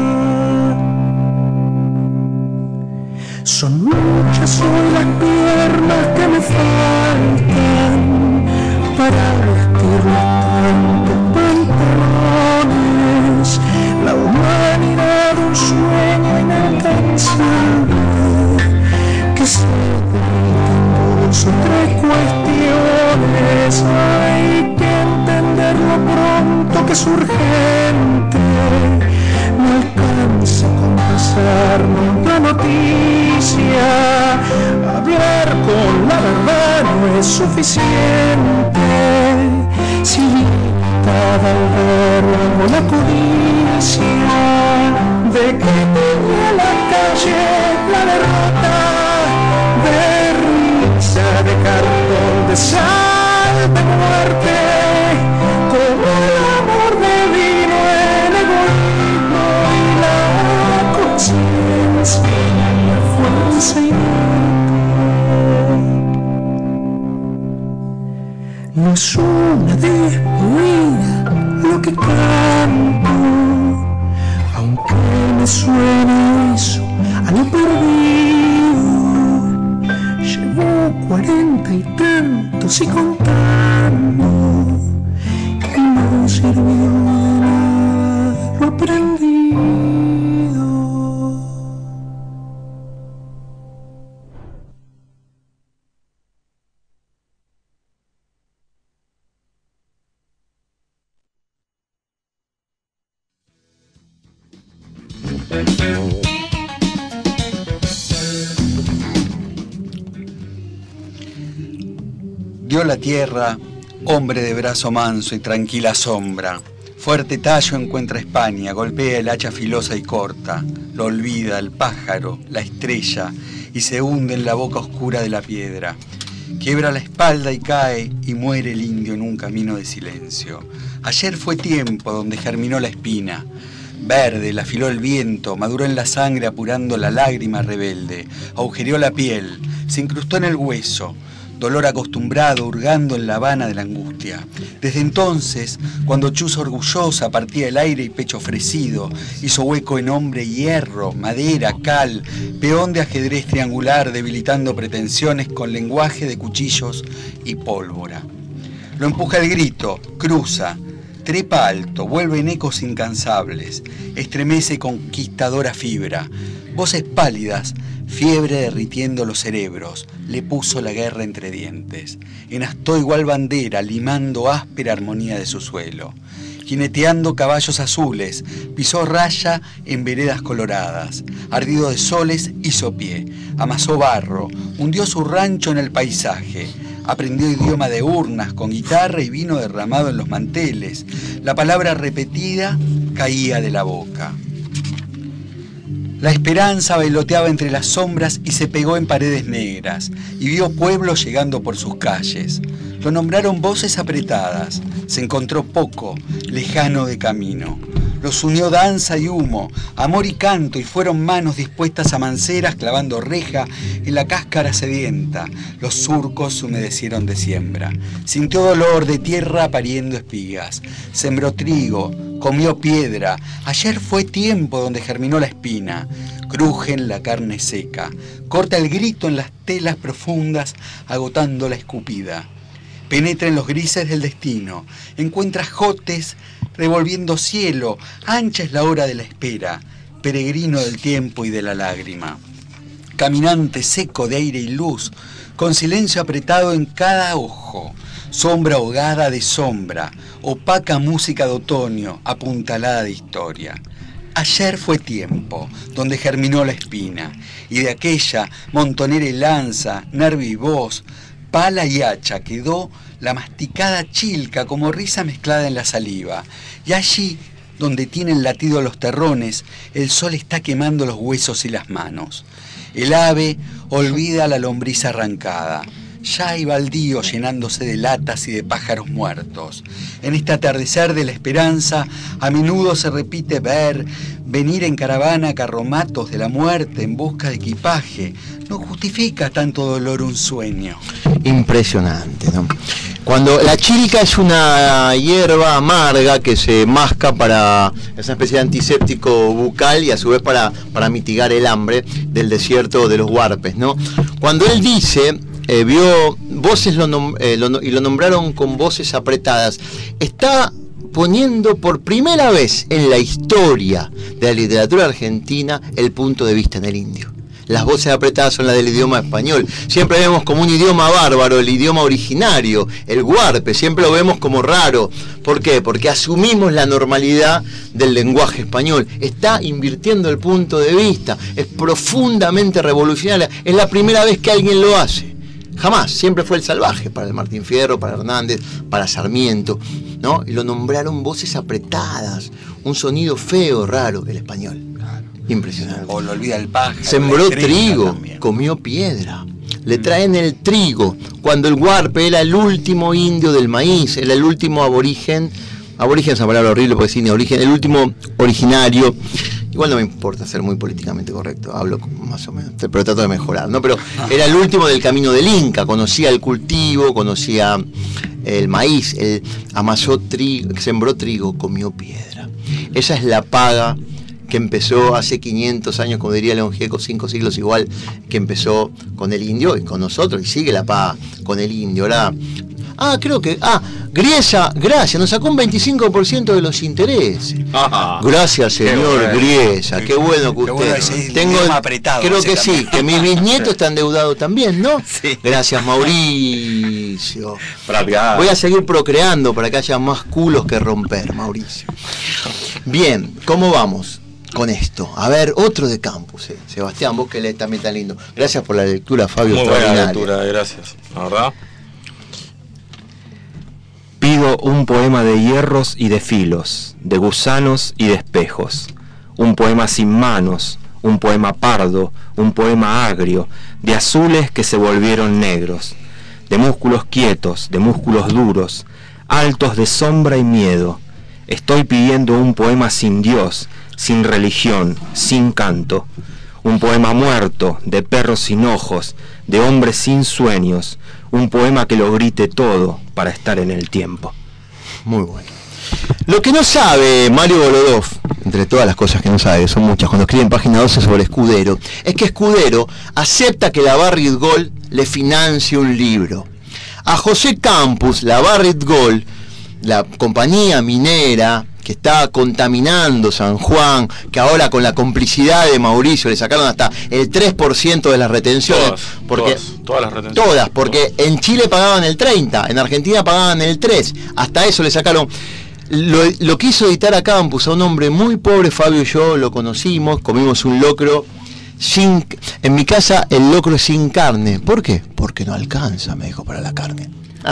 Son muchas hoy las piernas que me faltan para vestir los tantos pantalones, la humanidad un sueño inalcanzable que se derrite en dos o tres cuestiones. Hay que entenderlo pronto que es urgente, no alcanza con pasarnos la noticia, hablar con la verdad no es suficiente, si limitada al verbo la codicia, de que tenía la calle la derrota, de risa, de cartón, de sal, de muerte, como el amor de vino, el egoísmo y la conciencia, la fuerza inerte. No es una despedida lo que canto, aunque me suene eso a lo perdido. Llevo 40 y tantos y contando, que no sirvió de nada lo aprendido. Dio la tierra, hombre de brazo manso y tranquila sombra. Fuerte tallo encuentra España, golpea el hacha filosa y corta. Lo olvida el pájaro, la estrella, y se hunde en la boca oscura de la piedra. Quiebra la espalda y cae, y muere el indio en un camino de silencio. Ayer fue tiempo donde germinó la espina. Verde, la afiló el viento, maduró en la sangre apurando la lágrima rebelde. Agujereó la piel, se incrustó en el hueso. Dolor acostumbrado hurgando en la habana de la angustia. Desde entonces, cuando chuza orgullosa partía el aire y pecho ofrecido, hizo hueco en hombre hierro, madera, cal, peón de ajedrez triangular debilitando pretensiones con lenguaje de cuchillos y pólvora. Lo empuja el grito, cruza, trepa alto, vuelve en ecos incansables, estremece conquistadora fibra, voces pálidas, fiebre derritiendo los cerebros, le puso la guerra entre dientes. Enastó igual bandera, limando áspera armonía de su suelo. Jineteando caballos azules, pisó raya en veredas coloradas. Ardido de soles, hizo pie. Amasó barro, hundió su rancho en el paisaje. Aprendió idioma de urnas, con guitarra y vino derramado en los manteles. La palabra repetida caía de la boca. La esperanza bailoteaba entre las sombras y se pegó en paredes negras, y vio pueblos llegando por sus calles. Lo nombraron voces apretadas, se encontró poco, lejano de camino. Los unió danza y humo, amor y canto, y fueron manos dispuestas a manceras clavando reja en la cáscara sedienta. Los surcos se humedecieron de siembra. Sintió dolor de tierra pariendo espigas. Sembró trigo, comió piedra. Ayer fue tiempo donde germinó la espina. Cruje en la carne seca. Corta el grito en las telas profundas, agotando la escupida. Penetra en los grises del destino. Encuentra jotes revolviendo cielo. Ancha es la hora de la espera, peregrino del tiempo y de la lágrima. caminante seco de aire y luz, con silencio apretado en cada ojo, sombra ahogada de sombra, opaca música de otoño, apuntalada de historia. Ayer fue tiempo, donde germinó la espina, y de aquella montonera y lanza, nervio y voz, pala y hacha quedó la masticada chilca como risa mezclada en la saliva. Y allí, donde tienen latido los terrones, el sol está quemando los huesos y las manos. El ave olvida la lombriz arrancada. Ya hay baldíos llenándose de latas y de pájaros muertos. En este atardecer de la esperanza, a menudo se repite venir en caravana carromatos de la muerte en busca de equipaje. No justifica tanto dolor un sueño. Impresionante, ¿no? Cuando la chilca es una hierba amarga que se masca para esa especie de antiséptico bucal y a su vez para mitigar el hambre del desierto de los huarpes, ¿no? Cuando él dice, vio voces y lo nombraron con voces apretadas, está poniendo por primera vez en la historia de la literatura argentina el punto de vista en el indio. Las voces apretadas son las del idioma español. Siempre vemos como un idioma bárbaro, el idioma originario, el huarpe, siempre lo vemos como raro. ¿Por qué? Porque asumimos la normalidad del lenguaje español. Está invirtiendo el punto de vista, es profundamente revolucionaria, es la primera vez que alguien lo hace. Jamás, siempre fue el salvaje para el Martín Fierro, para Hernández, para Sarmiento, ¿no? Y lo nombraron voces apretadas, un sonido feo, raro, el español. Impresionante. O lo olvida el pájaro. Sembró trigo, también. Comió piedra. Le traen el trigo. Cuando el huarpe era el último indio del maíz, era el último aborigen. Aborigen es una palabra horrible porque sin origen, el último originario. Igual no me importa ser muy políticamente correcto, hablo más o menos, pero trato de mejorar, ¿no? Pero era el último del camino del Inca, conocía el cultivo, conocía el maíz, amasó trigo, sembró trigo, comió piedra. Esa es la paga que empezó hace 500 años, como diría León Gieco, 5 siglos igual, que empezó con el indio y con nosotros, y sigue la paga con el indio. Ahora, Griesa, gracias, nos sacó un 25% de los intereses. Gracias, señor Griesa, qué bueno que usted. Tengo apretado. Creo que sí, que mi bisnieto está endeudado también, ¿no? Sí. Gracias, Mauricio. Voy a seguir procreando para que haya más culos que romper, Mauricio. Bien, ¿cómo vamos con esto? A ver, otro de Campus, Sebastián, vos que lees también tan lindo. Gracias por la lectura, Fabio. Muy buena lectura, gracias. La verdad. Pido un poema de hierros y de filos, de gusanos y de espejos, un poema sin manos, un poema pardo, un poema agrio, de azules que se volvieron negros, de músculos quietos, de músculos duros, altos de sombra y miedo. Estoy pidiendo un poema sin Dios, sin religión, sin canto, un poema muerto, de perros sin ojos, de hombres sin sueños, un poema que lo grite todo para estar en el tiempo. Muy bueno. Lo que no sabe Mario Bolodov, entre todas las cosas que no sabe, son muchas, cuando escribe en página 12 sobre Escudero, es que Escudero acepta que la Barrick Gold le financie un libro. A José Campus, la Barrick Gold, la compañía minera que está contaminando San Juan, que ahora con la complicidad de Mauricio le sacaron hasta el 3% de las retenciones. Todas las retenciones. Todas, porque en Chile pagaban el 30%, en Argentina pagaban el 3%, hasta eso le sacaron. Lo quiso editar a Campus, a un hombre muy pobre, Fabio y yo lo conocimos, comimos un locro en mi casa el locro es sin carne. ¿Por qué? Porque no alcanza, me dijo, para la carne.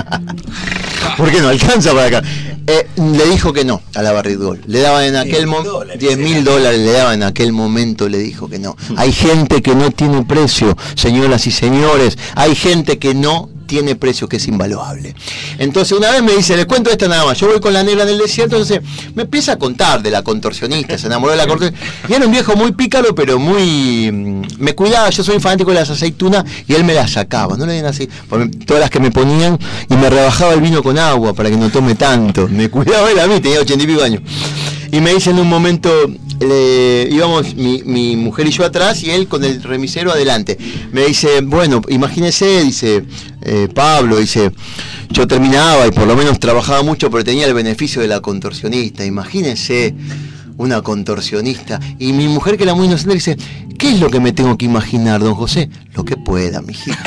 ¿Por qué no alcanza para acá? Le dijo que no a la Barrick Gold. Le daban en aquel momento $10.000 le daban en aquel momento, le dijo que no. Hay gente que no tiene precio, señoras y señores. Hay gente que no tiene precio, que es invaluable. Entonces una vez me dice, les cuento esta nada más, yo voy con la negra en el desierto, entonces me empieza a contar de la contorsionista, se enamoró de la contorsionista, y era un viejo muy pícaro, pero muy... me cuidaba, yo soy fanático de las aceitunas, y él me las sacaba, no le den así, todas las que me ponían, y me rebajaba el vino con agua, para que no tome tanto, me cuidaba él a mí, tenía 80 y pico años, y me dice en un momento, íbamos mi mujer y yo atrás, y él con el remisero adelante, me dice, bueno, imagínese, dice... Pablo dice, yo terminaba y por lo menos trabajaba mucho, pero tenía el beneficio de la contorsionista. Imagínense una contorsionista. Y mi mujer, que era muy inocente, dice, ¿qué es lo que me tengo que imaginar, don José? Lo que pueda, mijita.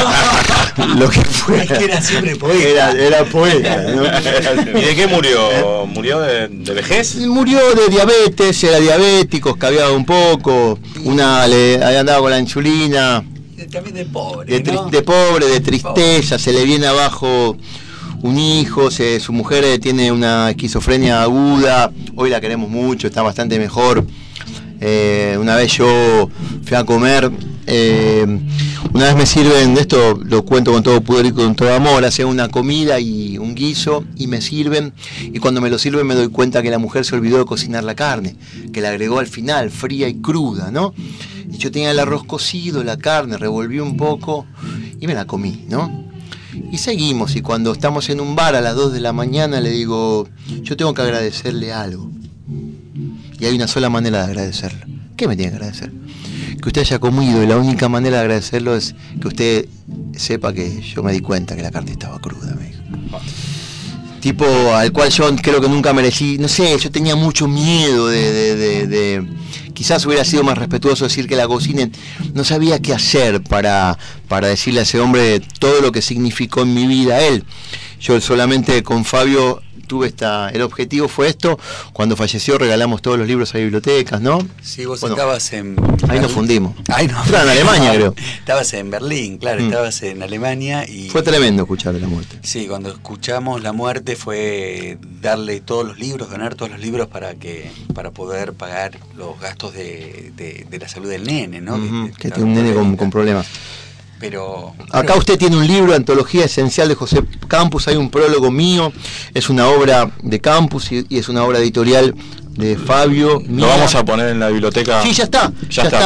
Lo que pueda. Era siempre poeta. Era poeta, ¿no? ¿Y de qué murió? ¿Murió de vejez? Murió de diabetes, era diabético, escabiaba un poco, andaba con la insulina. También de pobre, de tristeza, se le viene abajo un hijo, su mujer tiene una esquizofrenia aguda, hoy la queremos mucho, está bastante mejor. Una vez yo fui a comer, una vez me sirven, esto lo cuento con todo pudor y con todo amor, hacen una comida y un guiso y me sirven, y cuando me lo sirven me doy cuenta que la mujer se olvidó de cocinar la carne, que la agregó al final, fría y cruda, ¿no? Y yo tenía el arroz cocido, la carne, revolví un poco y me la comí, ¿no? Y seguimos, y cuando estamos en un bar a las 2 de la mañana le digo, yo tengo que agradecerle algo. Y hay una sola manera de agradecerlo. ¿Qué me tiene que agradecer? Que usted haya comido, y la única manera de agradecerlo es que usted sepa que yo me di cuenta que la carne estaba cruda, me dijo. Tipo al cual yo creo que nunca merecí, no sé, yo tenía mucho miedo de quizás hubiera sido más respetuoso decir que la cocinen, no sabía qué hacer para decirle a ese hombre todo lo que significó en mi vida él. Yo solamente con Fabio tuve el objetivo fue esto, cuando falleció regalamos todos los libros a bibliotecas, ¿no? Sí, vos estabas en... Ahí nos fundimos. Ahí no. Estaba en Alemania, creo. Estabas en Berlín, claro, estabas en Alemania y... Fue tremendo escuchar la muerte. Sí, cuando escuchamos la muerte fue darle todos los libros, donar todos los libros para poder pagar los gastos de la salud del nene, ¿no? Que tiene un nene con problemas. Pero acá usted tiene un libro, Antología Esencial de José Campus, hay un prólogo mío, es una obra de Campus y es una obra editorial de Fabio. Lo vamos a poner en la biblioteca. Sí, ya está,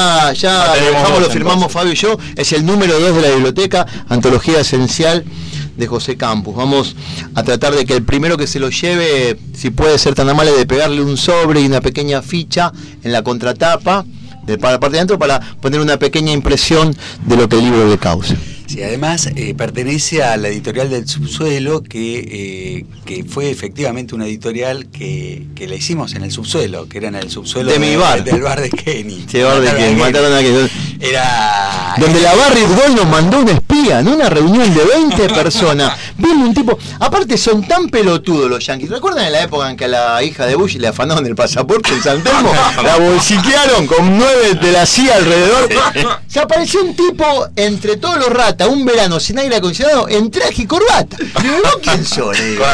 lo firmamos Fabio y yo, es el número 2 de la biblioteca, Antología Esencial de José Campus. Vamos a tratar de que el primero que se lo lleve, si puede ser tan amable de pegarle un sobre y una pequeña ficha en la contratapa, para la parte de adentro, para poner una pequeña impresión de lo que el libro le causa. Sí, además pertenece a la editorial del Subsuelo, que fue efectivamente una editorial que la hicimos en el subsuelo, que era en el subsuelo de mi bar. Del bar de Kenny. Sí, bar de Kenny, mataron a Kenny. Era... Donde la Barry Gold nos mandó un espía, en una reunión de 20 personas. Vino un tipo, aparte son tan pelotudos los yanquis. ¿Recuerdan en la época en que a la hija de Bush le afanaron el pasaporte en San Telmo? La bolsiquearon con 9 de la CIA alrededor. Se apareció un tipo entre todos los ratos, un verano sin aire acondicionado, en traje y corbata. Digo, ¿no quién son?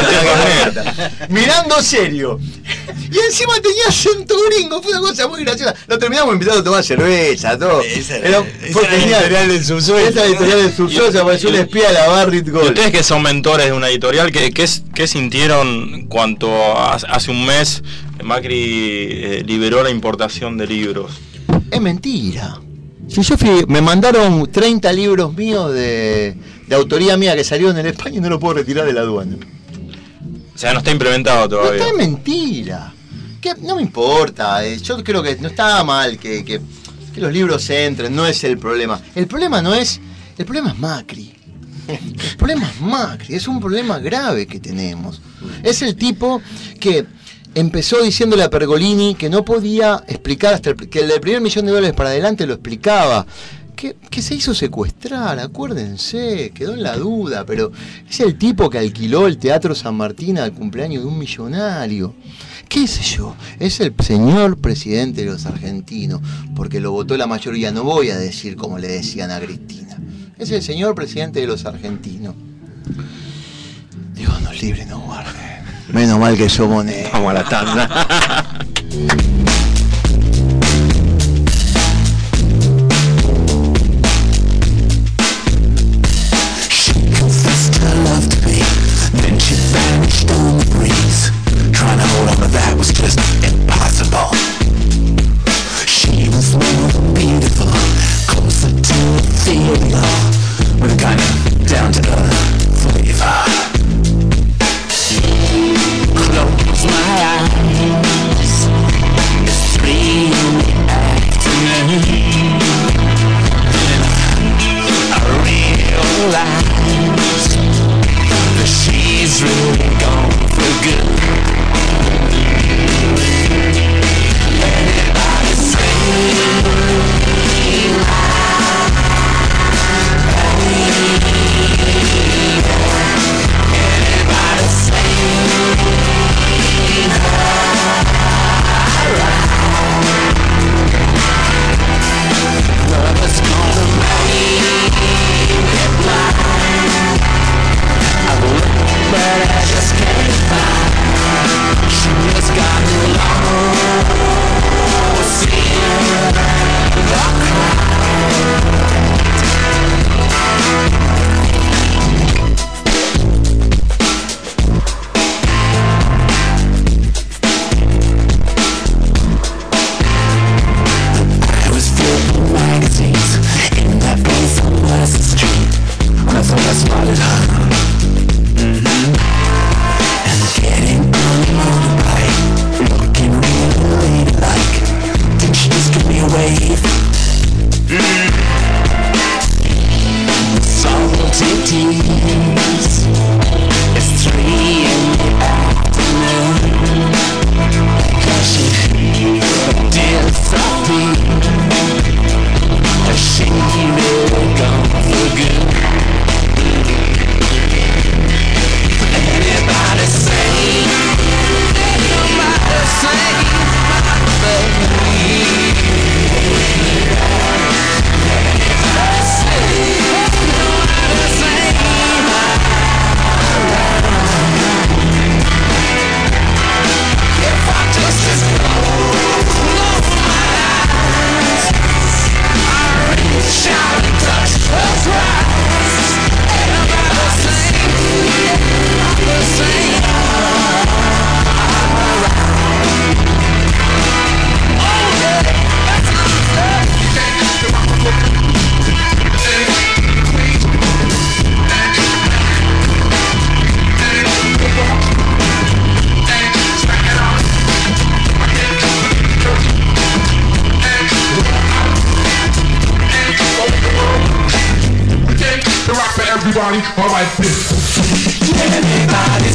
Mirando serio. Y encima tenía acento gringo, fue una cosa muy graciosa. Lo terminamos invitando a tomar cerveza, todo. Esa editorial del subsuelo. Esa editorial del subsuelo, se apareció un espía de la Barrit Gold. Ustedes que son mentores de una editorial, ¿qué sintieron cuando hace un mes Macri liberó la importación de libros? Es mentira. Si yo me mandaron 30 libros míos de autoría mía que salieron en España y no lo puedo retirar de la aduana. O sea, no está implementado todavía. No, está mentira. No me importa. Yo creo que no está mal que los libros entren, no es el problema. El problema es Macri. El problema es Macri, es un problema grave que tenemos. Es el tipo que empezó diciéndole a Pergolini que no podía explicar que el del $1 millón para adelante lo explicaba. Que se hizo secuestrar, acuérdense, quedó en la duda, pero es el tipo que alquiló el Teatro San Martín al cumpleaños de un millonario. ¿Qué sé yo? Es el señor presidente de los argentinos, porque lo votó la mayoría, no voy a decir como le decían a Cristina. Es el señor presidente de los argentinos. Dios nos libre, nos guarde. Menos mal que somos negros. Vamos a la tanda. Trying to hold on to that was just impossible. She was more beautiful, closer to ethereal, with a kind of down-to-earth flavor. Close my eyes, it's she really gone for good. Anybody say, nobody say my baby. Anybody say, nobody say my if I just close my eyes, I reach out and touch her prize. Everybody sing, everybody sing. Oh yeah, that's how everybody, all right, please. Everybody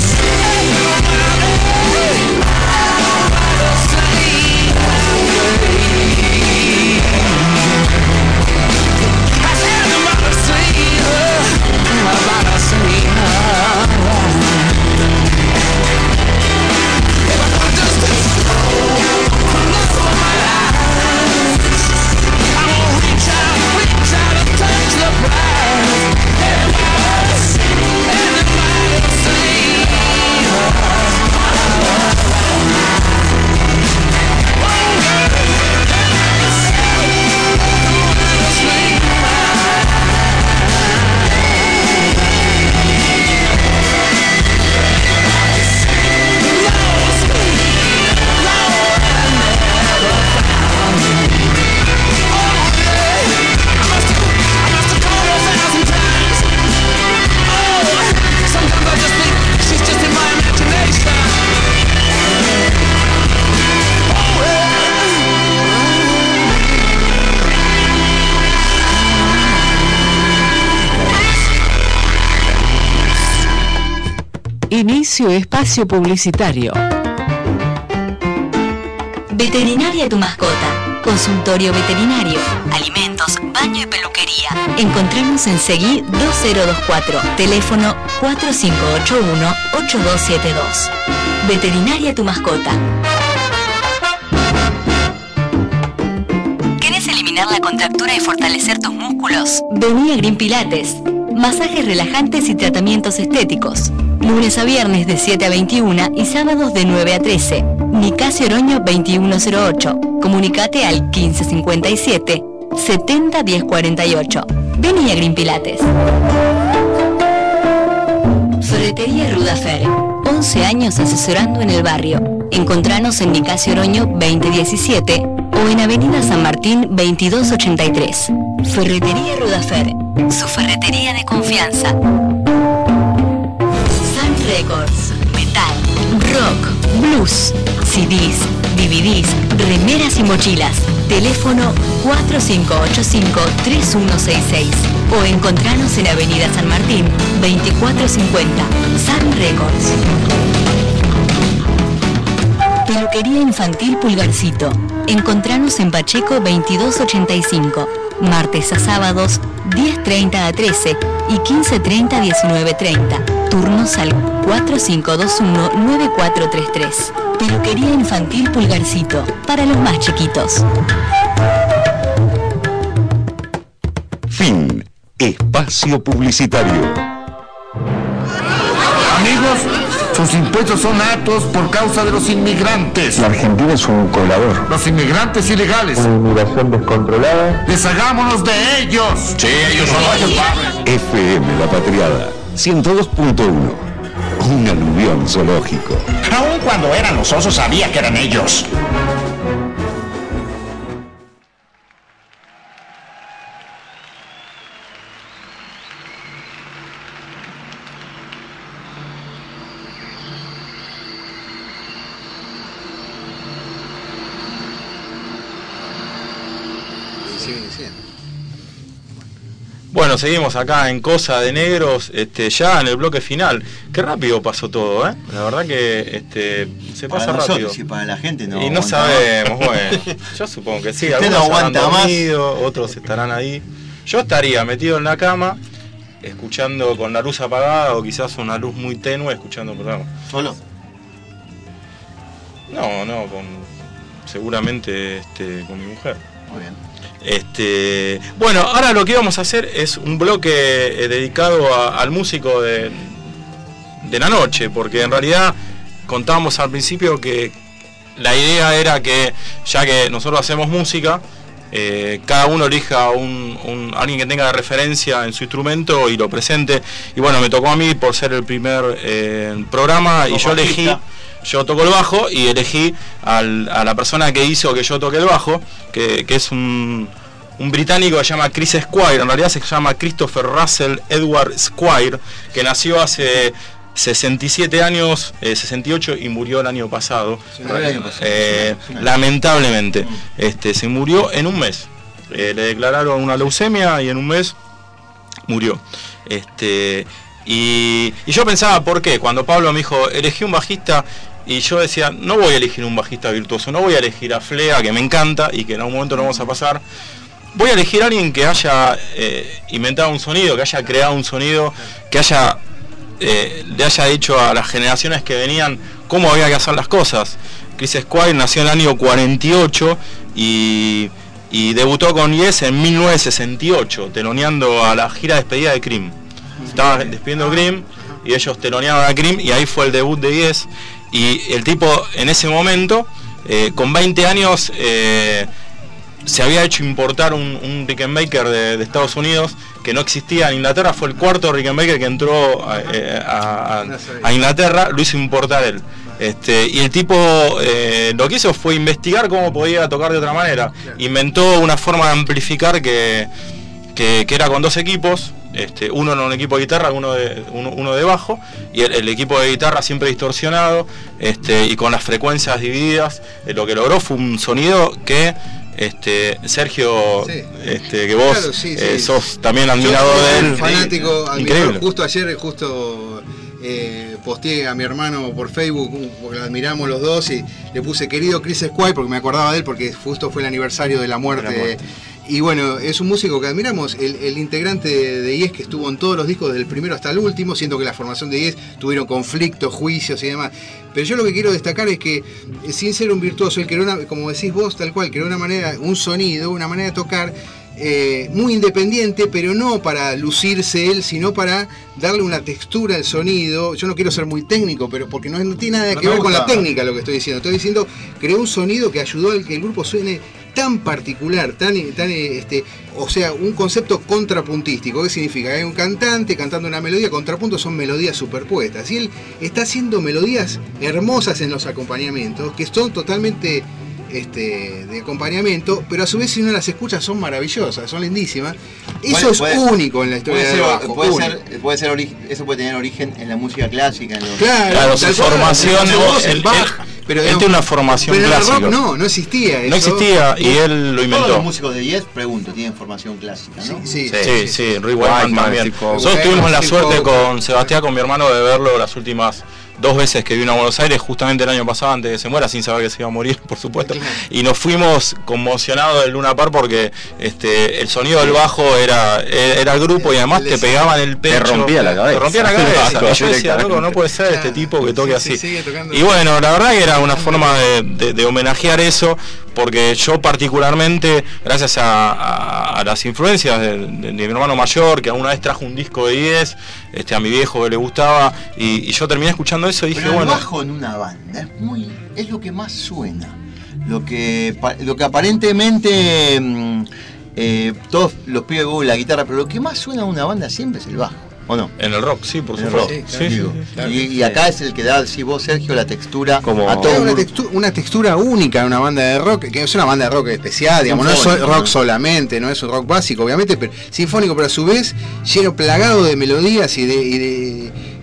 Inicio espacio publicitario. Veterinaria Tu Mascota. Consultorio veterinario, alimentos, baño y peluquería. Encontramos en Seguí 2024, teléfono 4581-8272. Veterinaria Tu Mascota. ¿Querés eliminar la contractura y fortalecer tus músculos? Vení a Green Pilates. Masajes relajantes y tratamientos estéticos. Lunes a viernes de 7 a 21 y sábados de 9 a 13. Nicasio Oroño 2108. Comunicate al 1557 70 1048. Vení a Green Pilates. Ferretería Rudafer. 11 años asesorando en el barrio. Encontranos en Nicasio Oroño 2017 o en Avenida San Martín 2283. Ferretería Rudafer. Su ferretería de confianza. Records, metal, rock, blues, CDs, DVDs, remeras y mochilas. Teléfono 4585-3166 o encontranos en Avenida San Martín 2450. Sun Records. Peluquería infantil Pulgarcito. Encontranos en Pacheco 2285. Martes a sábados 10:30 a 13 y 15:30 a 19:30. Turnos al 4521-9433. Peluquería infantil Pulgarcito, para los más chiquitos. Fin. Espacio publicitario. Amigos, sus impuestos son altos por causa de los inmigrantes. La Argentina es un colador. Los inmigrantes ilegales. Una inmigración descontrolada. Deshagámonos de ellos. Sí, ellos son los culpables. FM La Patriada 102.1. Un aluvión zoológico. Aún cuando eran los osos sabía que eran ellos. Bueno, Bueno, seguimos acá en Cosa de Negros, ya en el bloque final. Qué rápido pasó todo, ¿eh? La verdad que se pasa para nosotros, rápido. Y para la gente no. Y no sabemos, bueno. Yo supongo que sí. Si algunos no aguanta habrán más, dormido, otros estarán ahí. Yo estaría metido en la cama, escuchando con la luz apagada o quizás una luz muy tenue, escuchando el programa. ¿Solo? No, seguramente con mi mujer. Muy bien. Bueno, ahora lo que vamos a hacer es un bloque dedicado al músico de la noche, porque en realidad contábamos al principio que la idea era que, ya que nosotros hacemos música, cada uno elija alguien que tenga referencia en su instrumento y lo presente. Y bueno, me tocó a mí por ser el primer programa, y yo elegí. Yo toco el bajo y elegí a la persona que hizo que yo toque el bajo, que es un británico que se llama Chris Squire. En realidad se llama Christopher Russell Edward Squire, que nació hace 67 años, 68, y murió el año pasado. Lamentablemente. Se murió en un mes. Le declararon una leucemia y en un mes murió. Y yo pensaba, ¿por qué? Cuando Pablo me dijo, elegí un bajista, y yo decía, no voy a elegir un bajista virtuoso, no voy a elegir a Flea, que me encanta y que en algún momento lo vamos a pasar. Voy a elegir a alguien que haya inventado un sonido, que haya creado un sonido, que le haya dicho a las generaciones que venían cómo había que hacer las cosas. Chris Squire nació en el año 48 y debutó con Yes en 1968, teloneando a la gira de despedida de Cream. Estaba despidiendo Cream y ellos teloneaban a Cream, y ahí fue el debut de Yes. Y el tipo en ese momento, con 20 años, se había hecho importar un Rickenbacker de Estados Unidos que no existía en Inglaterra. Fue el cuarto Rickenbacker que entró a Inglaterra, lo hizo importar él. Y el tipo lo que hizo fue investigar cómo podía tocar de otra manera. Inventó una forma de amplificar que era con dos equipos, uno en un equipo de guitarra, uno de bajo, y el equipo de guitarra siempre distorsionado, y con las frecuencias divididas. Lo que logró fue un sonido que Sergio, que vos sos también admirador de él, fanático, increíble. Justo ayer posteé a mi hermano por Facebook, porque lo admiramos los dos, y le puse querido Chris Squire, porque me acordaba de él, porque justo fue el aniversario de la muerte. Y bueno, es un músico que admiramos, el integrante de Yes, que estuvo en todos los discos desde el primero hasta el último, siento que la formación de Yes tuvieron conflictos, juicios y demás. Pero yo lo que quiero destacar es que, sin ser un virtuoso, él creó, como decís vos, tal cual, creó un sonido, una manera de tocar muy independiente, pero no para lucirse él, sino para darle una textura al sonido. Yo no quiero ser muy técnico, pero porque no tiene nada que ver con la técnica lo que estoy diciendo. Estoy diciendo, creó un sonido que ayudó a que el grupo suene tan particular, o sea, un concepto contrapuntístico. ¿Qué significa? Hay un cantante cantando una melodía, contrapunto son melodías superpuestas, y él está haciendo melodías hermosas en los acompañamientos, que son totalmente de acompañamiento, pero a su vez si uno las escucha son maravillosas, son lindísimas. Eso es único en la historia del bajo. Eso puede tener origen en la música clásica. Claro, su formación, pero él tiene una formación clásica. En el rock no existía eso. No existía, y él lo inventó. Todos los músicos de Yes, pregunto, tienen formación clásica, ¿no? Sí, Rick Wakeman también. Nosotros tuvimos la suerte con Sebastián, con mi hermano, de verlo las últimas 2 veces que vino a Buenos Aires, justamente el año pasado, antes de que se muera, sin saber que se iba a morir, por supuesto. Y nos fuimos conmocionados del Luna Park porque el sonido del bajo era el grupo, y además te pegaba en el pecho. Te rompía la cabeza. Y yo decía, loco, no puede ser este tipo que toque así. Y bueno, la verdad que era una forma de homenajear eso, porque yo particularmente, gracias a las influencias de mi hermano mayor, que alguna vez trajo un disco de Yes, a mi viejo que le gustaba, y yo terminé escuchando eso y dije, pero el bueno, bajo en una banda es lo que más suena, lo que aparentemente todos los pibes con la guitarra, pero lo que más suena en una banda siempre es el bajo, ¿o no? En el rock, sí, por supuesto. Y acá es el que da, si vos, Sergio, la textura como a todo una textura única en una banda de rock, que es una banda de rock especial, digamos, no es rock solamente, no es un rock básico, obviamente, pero sinfónico, pero a su vez lleno, plagado de melodías y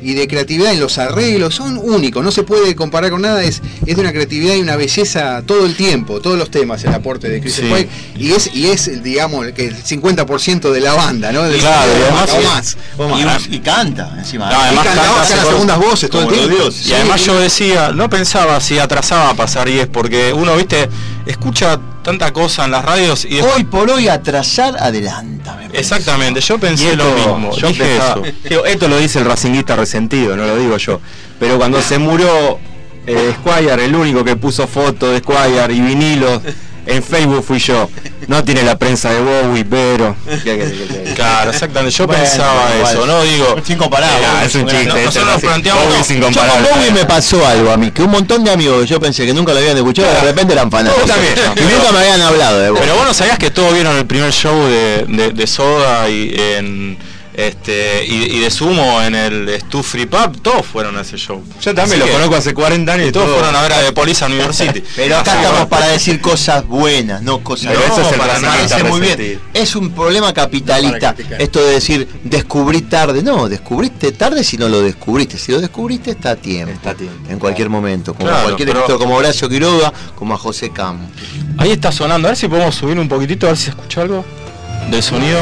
y de creatividad en los arreglos, son únicos, no se puede comparar con nada, es de una creatividad y una belleza todo el tiempo, todos los temas, el aporte de Chris Squire, y es digamos, que el 50% de la banda, ¿no? Claro, y además, y canta encima. No, además canta las segundas voces todo el tiempo. Y además yo decía, no pensaba si atrasaba a pasar 10, porque uno, viste, escucha tanta cosa en las radios y después... Hoy por hoy atrasar adelanta. Exactamente, yo pensé lo mismo. Yo dije eso. Esto lo dice el racinguista resentido, no lo digo yo. Pero cuando se murió Squire, el único que puso fotos de Squire y vinilos en Facebook fui yo. No tiene la prensa de Bowie, pero... Claro, exactamente, yo pensaba eso, ¿no? Digo... Sin comparar. Es un chiste. Nosotros nos planteamos... Yo con Bowie me pasó algo a mí, que un montón de amigos que yo pensé que nunca lo habían escuchado, de repente eran fanáticos. Y nunca me habían hablado de Bowie. Pero vos no sabías que todos vieron el primer show de Soda y de Sumo en el Stu Free Pub, todos fueron a ese show. Yo también lo conozco hace 40 años y todos fueron a ver a The Police a New York City. Pero acá estamos para decir cosas buenas, no cosas buenas. Eso es para analizar muy bien. Es un problema capitalista, esto de decir descubrí tarde. No, descubriste tarde si no lo descubriste. Si lo descubriste está a tiempo. En cualquier momento, como cualquier escritor, como Horacio Quiroga, como a José Cam. Ahí está sonando, a ver si podemos subir un poquitito, a ver si se escucha algo del sonido.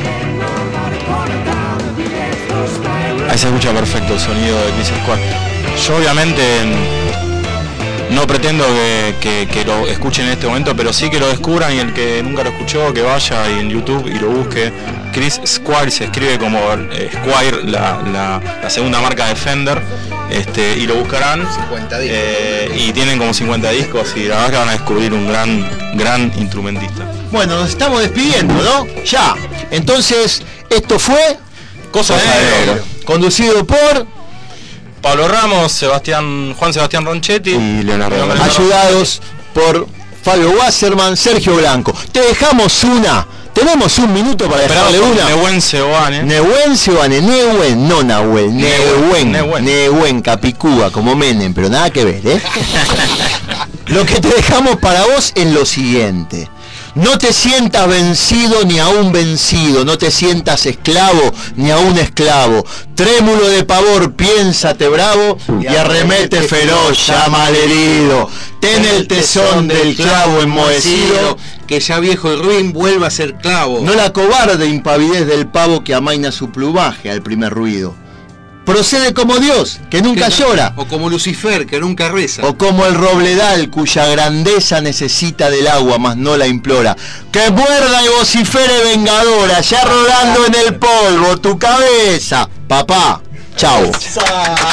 Ahí se escucha perfecto el sonido de Chris Squire. Yo obviamente no pretendo que lo escuchen en este momento, pero sí que lo descubran, y el que nunca lo escuchó, que vaya en YouTube y lo busque. Chris Squire se escribe como Squire, la segunda marca de Fender, y lo buscarán. 50 discos. Y tienen como 50 discos, y la verdad que van a descubrir un gran instrumentista. Bueno, nos estamos despidiendo, ¿no? Ya. Entonces, esto fue Cosa de Negro, conducido por Pablo Ramos, Juan Sebastián Ronchetti y Leonardo. Ayudados por Fabio Wasserman, Sergio Blanco. Te dejamos tenemos un minuto para dejarle una. Nehuen Seoane. Nehuen Seoane, no Nahuel, Nehuen, Capicúa, como Menem, pero nada que ver, ¿eh? Lo que te dejamos para vos es lo siguiente. No te sientas vencido ni aún vencido, no te sientas esclavo ni aún esclavo. Trémulo de pavor, piénsate bravo y arremete feroz, llama al herido. Ten el tesón del clavo enmohecido, que ya viejo y ruin vuelva a ser clavo. No la cobarde impavidez del pavo que amaina su plumaje al primer ruido. Procede como Dios, que nunca llora. O como Lucifer, que nunca reza. O como el robledal, cuya grandeza necesita del agua, mas no la implora. Que muerda y vocifere vengadora, ya rodando en el polvo tu cabeza. Papá, chau.